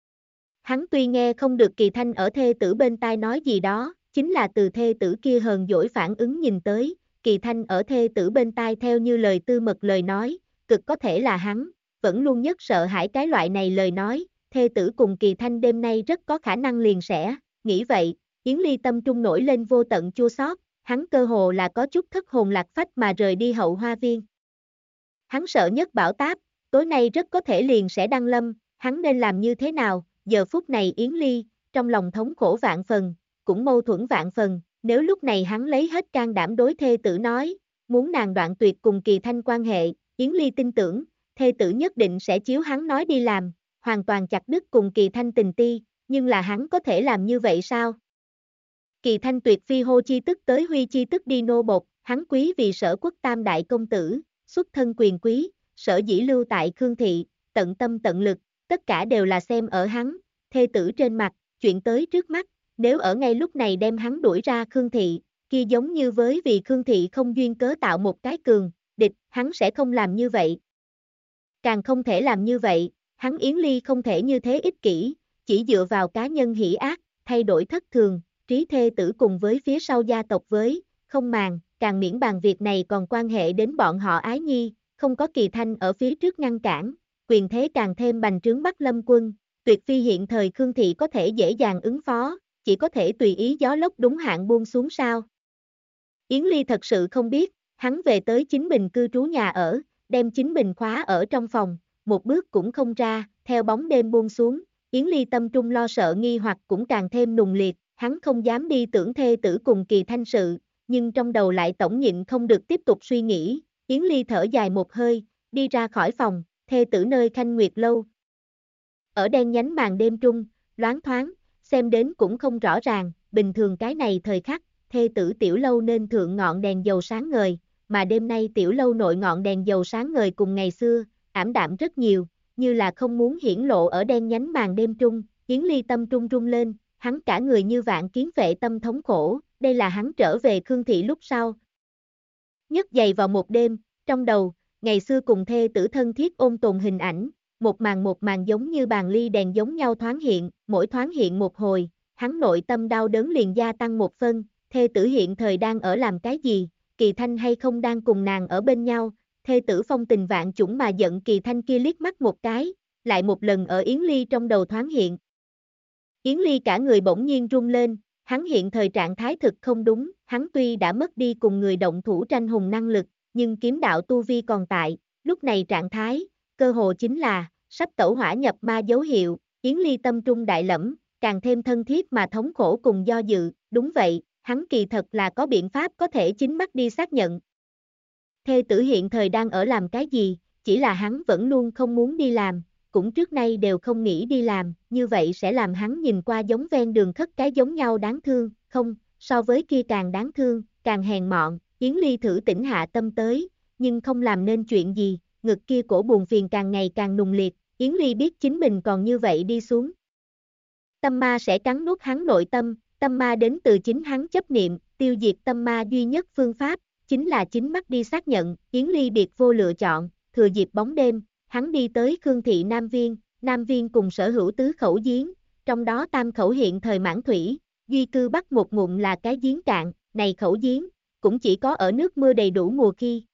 Hắn tuy nghe không được Kỳ Thanh ở thê tử bên tai nói gì đó, chính là từ thê tử kia hờn dỗi phản ứng nhìn tới, Kỳ Thanh ở thê tử bên tai theo như lời tư mật lời nói, cực có thể là hắn, vẫn luôn nhất sợ hãi cái loại này lời nói, thê tử cùng Kỳ Thanh đêm nay rất có khả năng liền sẽ, nghĩ vậy, Yến Ly tâm trung nổi lên vô tận chua xót, hắn cơ hồ là có chút thất hồn lạc phách mà rời đi hậu hoa viên. Hắn sợ nhất bão táp, tối nay rất có thể liền sẽ đăng lâm, hắn nên làm như thế nào, giờ phút này Yến Ly, trong lòng thống khổ vạn phần, cũng mâu thuẫn vạn phần, nếu lúc này hắn lấy hết can đảm đối thê tử nói, muốn nàng đoạn tuyệt cùng Kỳ Thanh quan hệ, Yến Ly tin tưởng, thê tử nhất định sẽ chiếu hắn nói đi làm, hoàn toàn chặt đứt cùng Kỳ Thanh tình ti, nhưng là hắn có thể làm như vậy sao? Kỳ Thanh tuyệt phi hô chi tức tới huy chi tức đi nô bộc, hắn quý vì Sở Quốc tam đại công tử, xuất thân quyền quý, sở dĩ lưu tại Khương thị, tận tâm tận lực, tất cả đều là xem ở hắn, thê tử trên mặt, chuyện tới trước mắt, nếu ở ngay lúc này đem hắn đuổi ra Khương thị, kia giống như với vì Khương thị không duyên cớ tạo một cái cường địch, hắn sẽ không làm như vậy. Càng không thể làm như vậy, hắn Yến Ly không thể như thế ích kỷ, chỉ dựa vào cá nhân hỉ ác, thay đổi thất thường, trí thê tử cùng với phía sau gia tộc với, không màng, càng miễn bàn việc này còn quan hệ đến bọn họ Ái Nhi, không có Kỳ Thanh ở phía trước ngăn cản, quyền thế càng thêm bành trướng Bắc Lâm quân, tuyệt phi hiện thời Khương thị có thể dễ dàng ứng phó, chỉ có thể tùy ý gió lốc đúng hạn buông xuống sao. Yến Ly thật sự không biết, hắn về tới chính mình cư trú nhà ở, đem chính mình khóa ở trong phòng, một bước cũng không ra, theo bóng đêm buông xuống, Yến Ly tâm trung lo sợ nghi hoặc cũng càng thêm nùng liệt, hắn không dám đi tưởng thê tử cùng Kỳ Thanh sự, nhưng trong đầu lại tổng nhịn không được tiếp tục suy nghĩ, Yến Ly thở dài một hơi, đi ra khỏi phòng, thê tử nơi Khanh Nguyệt lâu. Ở đen nhánh màn đêm trung, loáng thoáng, xem đến cũng không rõ ràng, bình thường cái này thời khắc, thê tử tiểu lâu nên thượng ngọn đèn dầu sáng ngời, mà đêm nay tiểu lâu nội ngọn đèn dầu sáng ngời cùng ngày xưa, ảm đạm rất nhiều, như là không muốn hiển lộ ở đen nhánh màn đêm trung, Yến Ly tâm trung rung lên, hắn cả người như vạn kiến phệ tâm thống khổ, đây là hắn trở về Khương thị lúc sau. Nhấc giày vào một đêm, trong đầu, ngày xưa cùng thê tử thân thiết ôn tồn hình ảnh, một màn giống như bàn ly đèn giống nhau thoáng hiện, mỗi thoáng hiện một hồi, hắn nội tâm đau đớn liền gia tăng một phân, thê tử hiện thời đang ở làm cái gì, Kỳ Thanh hay không đang cùng nàng ở bên nhau, thê tử phong tình vạn chủng mà giận Kỳ Thanh kia liếc mắt một cái, lại một lần ở Yến Ly trong đầu thoáng hiện. Yến Ly cả người bỗng nhiên rung lên, hắn hiện thời trạng thái thực không đúng, hắn tuy đã mất đi cùng người động thủ tranh hùng năng lực, nhưng kiếm đạo tu vi còn tại, lúc này trạng thái, cơ hồ chính là, sắp tẩu hỏa nhập ma dấu hiệu, Yến Ly tâm trung đại lẫm, càng thêm thân thiết mà thống khổ cùng do dự, đúng vậy, hắn kỳ thật là có biện pháp có thể chính mắt đi xác nhận. Thê tử hiện thời đang ở làm cái gì, chỉ là hắn vẫn luôn không muốn đi làm, cũng trước nay đều không nghĩ đi làm, như vậy sẽ làm hắn nhìn qua giống ven đường khất cái giống nhau đáng thương, không, so với kia càng đáng thương, càng hèn mọn, Yến Ly thử tỉnh hạ tâm tới, nhưng không làm nên chuyện gì, ngực kia cổ buồn phiền càng ngày càng nùng liệt, Yến Ly biết chính mình còn như vậy đi xuống. Tâm ma sẽ cắn nuốt hắn nội tâm ma đến từ chính hắn chấp niệm, tiêu diệt tâm ma duy nhất phương pháp, chính là chính mắt đi xác nhận, Yến Ly biệt vô lựa chọn, thừa dịp bóng đêm, hắn đi tới Khương thị Nam Viên cùng sở hữu tứ khẩu giếng, trong đó tam khẩu hiện thời mãn thủy, duy cư bắt một ngụm là cái giếng cạn, này khẩu giếng, cũng chỉ có ở nước mưa đầy đủ mùa khi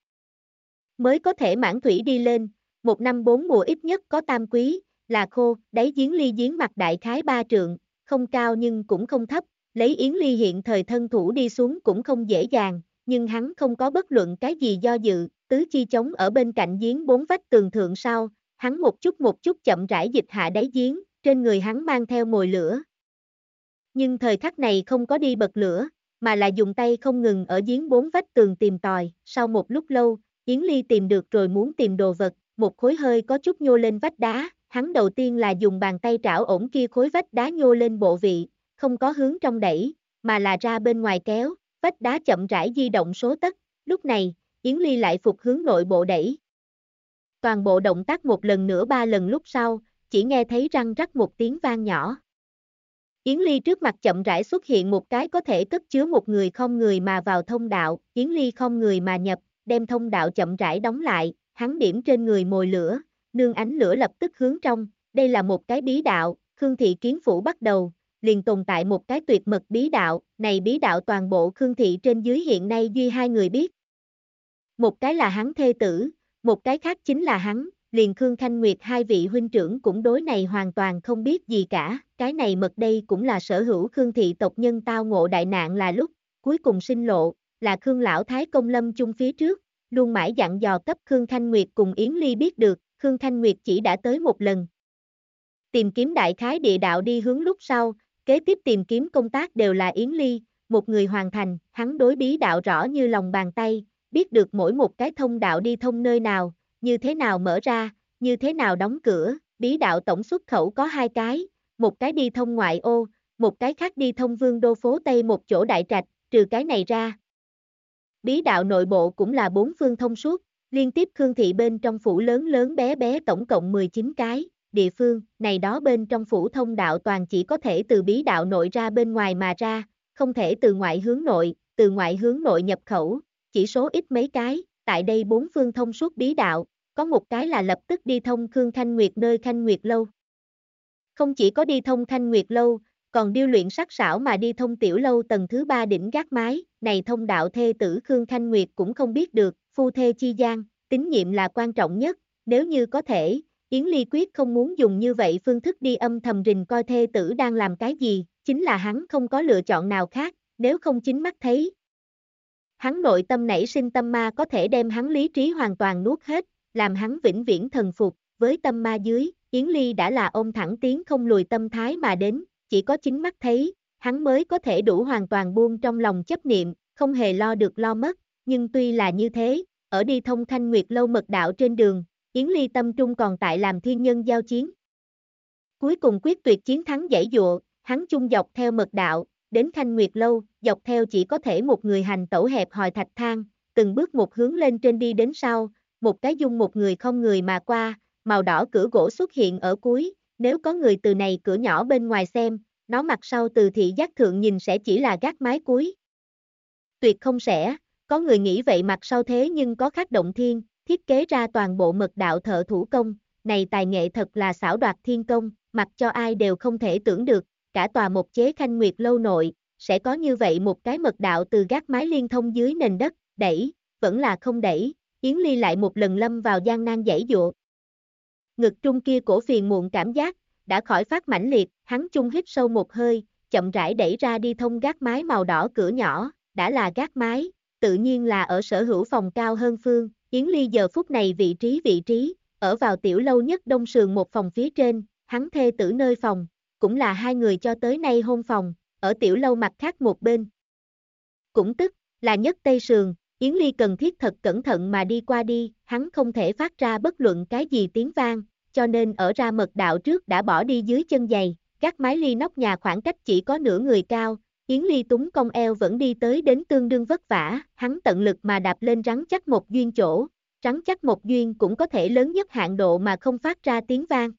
mới có thể mãn thủy đi lên, một năm 4 mùa ít nhất có tam quý, là khô, đáy giếng ly giếng mặt đại khái 3 trượng, không cao nhưng cũng không thấp, lấy Yến Ly hiện thời thân thủ đi xuống cũng không dễ dàng, nhưng hắn không có bất luận cái gì do dự, tứ chi chống ở bên cạnh giếng 4 vách tường thượng sau, hắn một chút chậm rãi dịch hạ đáy giếng, trên người hắn mang theo mồi lửa. Nhưng thời khắc này không có đi bật lửa, mà là dùng tay không ngừng ở giếng 4 vách tường tìm tòi, sau một lúc lâu, Yến Ly tìm được rồi muốn tìm đồ vật, một khối hơi có chút nhô lên vách đá, hắn đầu tiên là dùng bàn tay trảo ổn kia khối vách đá nhô lên bộ vị, không có hướng trong đẩy, mà là ra bên ngoài kéo, vách đá chậm rãi di động số tấc, lúc này, Yến Ly lại phục hướng nội bộ đẩy. Toàn bộ động tác một lần nữa 3 lần lúc sau, chỉ nghe thấy răng rắc một tiếng vang nhỏ. Yến Ly trước mặt chậm rãi xuất hiện một cái có thể cất chứa một người không người mà vào thông đạo, Yến Ly không người mà nhập, đem thông đạo chậm rãi đóng lại, hắn điểm trên người mồi lửa, nương ánh lửa lập tức hướng trong, đây là một cái bí đạo, Khương thị kiến phủ bắt đầu, liền tồn tại một cái tuyệt mật bí đạo, này bí đạo toàn bộ Khương thị trên dưới hiện nay duy 2 người biết. Một cái là hắn thê tử, một cái khác chính là hắn, liền Khương Khanh Nguyệt 2 vị huynh trưởng cũng đối này hoàn toàn không biết gì cả, cái này mật đây cũng là sở hữu Khương thị tộc nhân tao ngộ đại nạn là lúc, cuối cùng sinh lộ, là Khương lão thái công lâm chung phía trước, luôn mãi dặn dò cấp Khương Khanh Nguyệt cùng Yến Ly biết được, Khương Khanh Nguyệt chỉ đã tới một lần. Tìm kiếm đại khái địa đạo đi hướng lúc sau, kế tiếp tìm kiếm công tác đều là Yến Ly, một người hoàn thành, hắn đối bí đạo rõ như lòng bàn tay, biết được mỗi một cái thông đạo đi thông nơi nào, như thế nào mở ra, như thế nào đóng cửa, bí đạo tổng xuất khẩu có 2 cái, một cái đi thông ngoại ô, một cái khác đi thông Vương đô phố Tây một chỗ đại trạch, trừ cái này ra. Bí đạo nội bộ cũng là 4 phương thông suốt, liên tiếp Khương thị bên trong phủ lớn lớn bé bé tổng cộng 19 cái, địa phương, này đó bên trong phủ thông đạo toàn chỉ có thể từ bí đạo nội ra bên ngoài mà ra, không thể từ ngoại hướng nội nhập khẩu, chỉ số ít mấy cái, tại đây 4 phương thông suốt bí đạo, có một cái là lập tức đi thông Khương Khanh Nguyệt nơi Khanh Nguyệt lâu. Không chỉ có đi thông Khanh Nguyệt lâu, còn điêu luyện sắc sảo mà đi thông tiểu lâu tầng thứ 3 đỉnh gác mái, này thông đạo thê tử Khương Khanh Nguyệt cũng không biết được, phu thê chi gian, tín nhiệm là quan trọng nhất, nếu như có thể, Yến Ly quyết không muốn dùng như vậy phương thức đi âm thầm rình coi thê tử đang làm cái gì, chính là hắn không có lựa chọn nào khác, nếu không chính mắt thấy. Hắn nội tâm nảy sinh tâm ma có thể đem hắn lý trí hoàn toàn nuốt hết, làm hắn vĩnh viễn thần phục, với tâm ma dưới, Yến Ly đã là ôm thẳng tiến không lùi tâm thái mà đến, chỉ có chính mắt thấy, hắn mới có thể đủ hoàn toàn buông trong lòng chấp niệm, không hề lo được lo mất, nhưng tuy là như thế, ở đi thông Khanh Nguyệt lâu mật đạo trên đường, Yến Ly tâm trung còn tại làm thiên nhân giao chiến. Cuối cùng quyết tuyệt chiến thắng giãy dụa, hắn chung dọc theo mật đạo, đến Khanh Nguyệt lâu, dọc theo chỉ có thể một người hành tẩu hẹp hòi thạch thang, từng bước một hướng lên trên đi đến sau, một cái dung một người không người mà qua, màu đỏ cửa gỗ xuất hiện ở cuối, nếu có người từ này cửa nhỏ bên ngoài xem, nó mặt sau từ thị giác thượng nhìn sẽ chỉ là gác mái cuối. Tuyệt không sẽ, có người nghĩ vậy mặt sau thế nhưng có khắc động thiên, thiết kế ra toàn bộ mật đạo thợ thủ công, này tài nghệ thật là xảo đoạt thiên công, mặc cho ai đều không thể tưởng được, cả tòa một chế Khanh Nguyệt lâu nội, sẽ có như vậy một cái mật đạo từ gác mái liên thông dưới nền đất, đẩy, vẫn là không đẩy, Yến Ly lại một lần lâm vào gian nan giãy dụa. Ngực trung kia cổ phiền muộn cảm giác, đã khỏi phát mãnh liệt, hắn chung hít sâu một hơi, chậm rãi đẩy ra đi thông gác mái màu đỏ cửa nhỏ, đã là gác mái, tự nhiên là ở sở hữu phòng cao hơn phương, Yến Ly giờ phút này vị trí, ở vào tiểu lâu nhất đông sườn một phòng phía trên, hắn thê tử nơi phòng, cũng là hai người cho tới nay hôn phòng, ở tiểu lâu mặt khác một bên. Cũng tức, là nhất tây sườn, Yến Ly cần thiết thật cẩn thận mà đi qua đi, hắn không thể phát ra bất luận cái gì tiếng vang, cho nên ở ra mật đạo trước đã bỏ đi dưới chân giày, gác mái ly nóc nhà khoảng cách chỉ có nửa người cao, Yến Ly túng cong eo vẫn đi tới đến tương đương vất vả, hắn tận lực mà đạp lên rắn chắc một duyên chỗ, rắn chắc một duyên cũng có thể lớn nhất hạn độ mà không phát ra tiếng vang.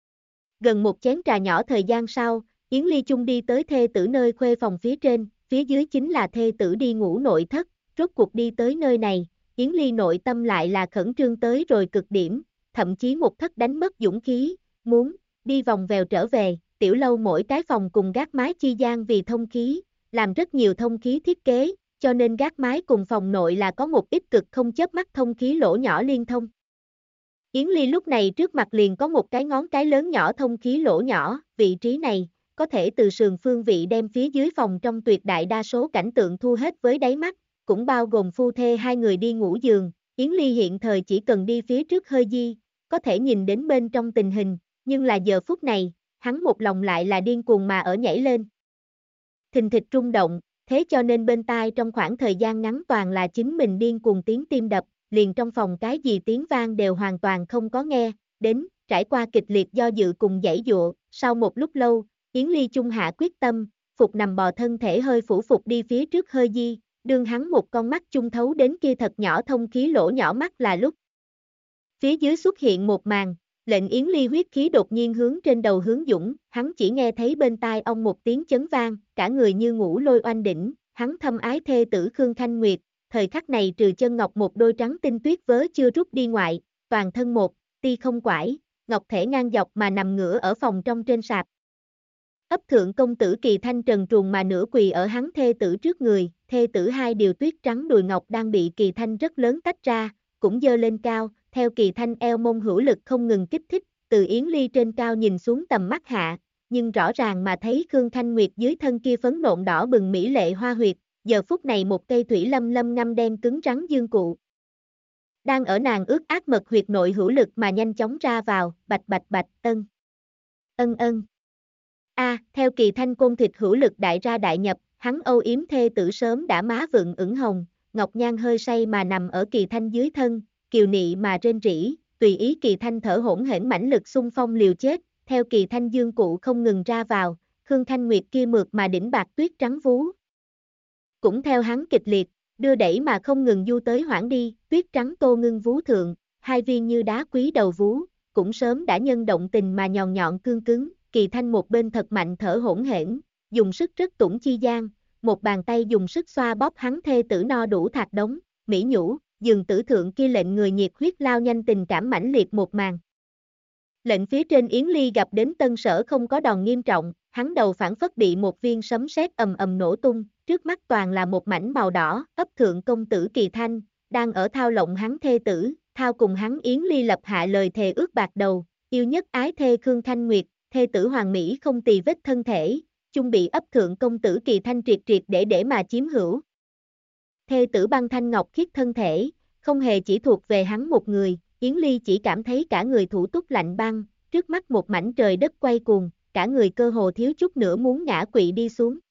Gần một chén trà nhỏ thời gian sau, Yến Ly chung đi tới thê tử nơi khuê phòng phía trên, phía dưới chính là thê tử đi ngủ nội thất, rốt cuộc đi tới nơi này, Yến Ly nội tâm lại là khẩn trương tới rồi cực điểm, thậm chí một thất đánh mất dũng khí, muốn đi vòng vèo trở về, tiểu lâu mỗi cái phòng cùng gác mái chi gian vì thông khí, làm rất nhiều thông khí thiết kế, cho nên gác mái cùng phòng nội là có một ít cực không chớp mắt thông khí lỗ nhỏ liên thông. Yến Ly lúc này trước mặt liền có một cái ngón cái lớn nhỏ thông khí lỗ nhỏ, vị trí này, có thể từ sườn phương vị đem phía dưới phòng trong tuyệt đại đa số cảnh tượng thu hết với đáy mắt, cũng bao gồm phu thê hai người đi ngủ giường, Yến Ly hiện thời chỉ cần đi phía trước hơi di, có thể nhìn đến bên trong tình hình, nhưng là giờ phút này, hắn một lòng lại là điên cuồng mà ở nhảy lên. Thình thịch rung động, thế cho nên bên tai trong khoảng thời gian ngắn toàn là chính mình điên cuồng tiếng tim đập, liền trong phòng cái gì tiếng vang đều hoàn toàn không có nghe, đến, trải qua kịch liệt do dự cùng giãy dụa, sau một lúc lâu, Yến Ly chung hạ quyết tâm, phục nằm bò thân thể hơi phủ phục đi phía trước hơi di, đương hắn một con mắt chung thấu đến kia thật nhỏ thông khí lỗ nhỏ mắt là lúc. Phía dưới xuất hiện một màn, lệnh Yến Ly huyết khí đột nhiên hướng trên đầu hướng dũng, hắn chỉ nghe thấy bên tai ông một tiếng chấn vang, cả người như ngủ lôi oanh đỉnh, hắn thâm ái thê tử Khương Khanh Nguyệt, thời khắc này trừ chân ngọc một đôi trắng tinh tuyết vớ chưa rút đi ngoại, toàn thân một, ti không quải, ngọc thể ngang dọc mà nằm ngửa ở phòng trong trên sạp. Ấp thượng công tử Kỳ Thanh trần truồng mà nửa quỳ ở hắn thê tử trước người, thê tử hai điều tuyết trắng đùi ngọc đang bị Kỳ Thanh rất lớn tách ra, cũng dơ lên cao, theo Kỳ Thanh eo mông hữu lực không ngừng kích thích, từ Yến Ly trên cao nhìn xuống tầm mắt hạ, nhưng rõ ràng mà thấy Khương Thanh Nguyệt dưới thân kia phấn nộn đỏ bừng mỹ lệ hoa huyệt, giờ phút này một cây thủy lâm lâm ngâm đen cứng rắn dương cụ. Đang ở nàng ướt át mật huyệt nội hữu lực mà nhanh chóng ra vào, bạch bạch bạch, ân. Ân ân. Theo Kỳ Thanh côn thịt hữu lực đại ra đại nhập, hắn âu yếm thê tử sớm đã má vượng ửng hồng, ngọc nhan hơi say mà nằm ở Kỳ Thanh dưới thân, kiều nị mà rên rỉ, tùy ý Kỳ Thanh thở hổn hển mãnh lực xung phong liều chết, theo Kỳ Thanh dương cụ không ngừng ra vào, Khương Thanh Nguyệt kia mượt mà đỉnh bạc tuyết trắng vú. Cũng theo hắn kịch liệt, đưa đẩy mà không ngừng du tới hoảng đi, tuyết trắng tô ngưng vú thượng, hai viên như đá quý đầu vú, cũng sớm đã nhân động tình mà nhọn nhọn cương cứng, Kỳ Thanh một bên thật mạnh thở hỗn hển, dùng sức rất tủng chi gian, một bàn tay dùng sức xoa bóp hắn thê tử no đủ thạc đống, mỹ nhũ, giường tử thượng kia lệnh người nhiệt huyết lao nhanh tình cảm mãnh liệt một màn. Lệnh phía trên Yến Ly gặp đến Tân Sở không có đòn nghiêm trọng, hắn đầu phản phất bị một viên sấm sét ầm ầm nổ tung, trước mắt toàn là một mảnh màu đỏ, ấp thượng công tử Kỳ Thanh, đang ở thao lộng hắn thê tử, thao cùng hắn Yến Ly lập hạ lời thề ước bạc đầu, yêu nhất ái thê Khương Thanh Nguyệt, thê tử hoàng mỹ không tì vết thân thể, chung bị ấp thượng công tử Kỳ Thanh triệt triệt để mà chiếm hữu. Thê tử băng thanh ngọc khiết thân thể, không hề chỉ thuộc về hắn một người, Yến Ly chỉ cảm thấy cả người thủ túc lạnh băng, trước mắt một mảnh trời đất quay cuồng, cả người cơ hồ thiếu chút nữa muốn ngã quỵ đi xuống.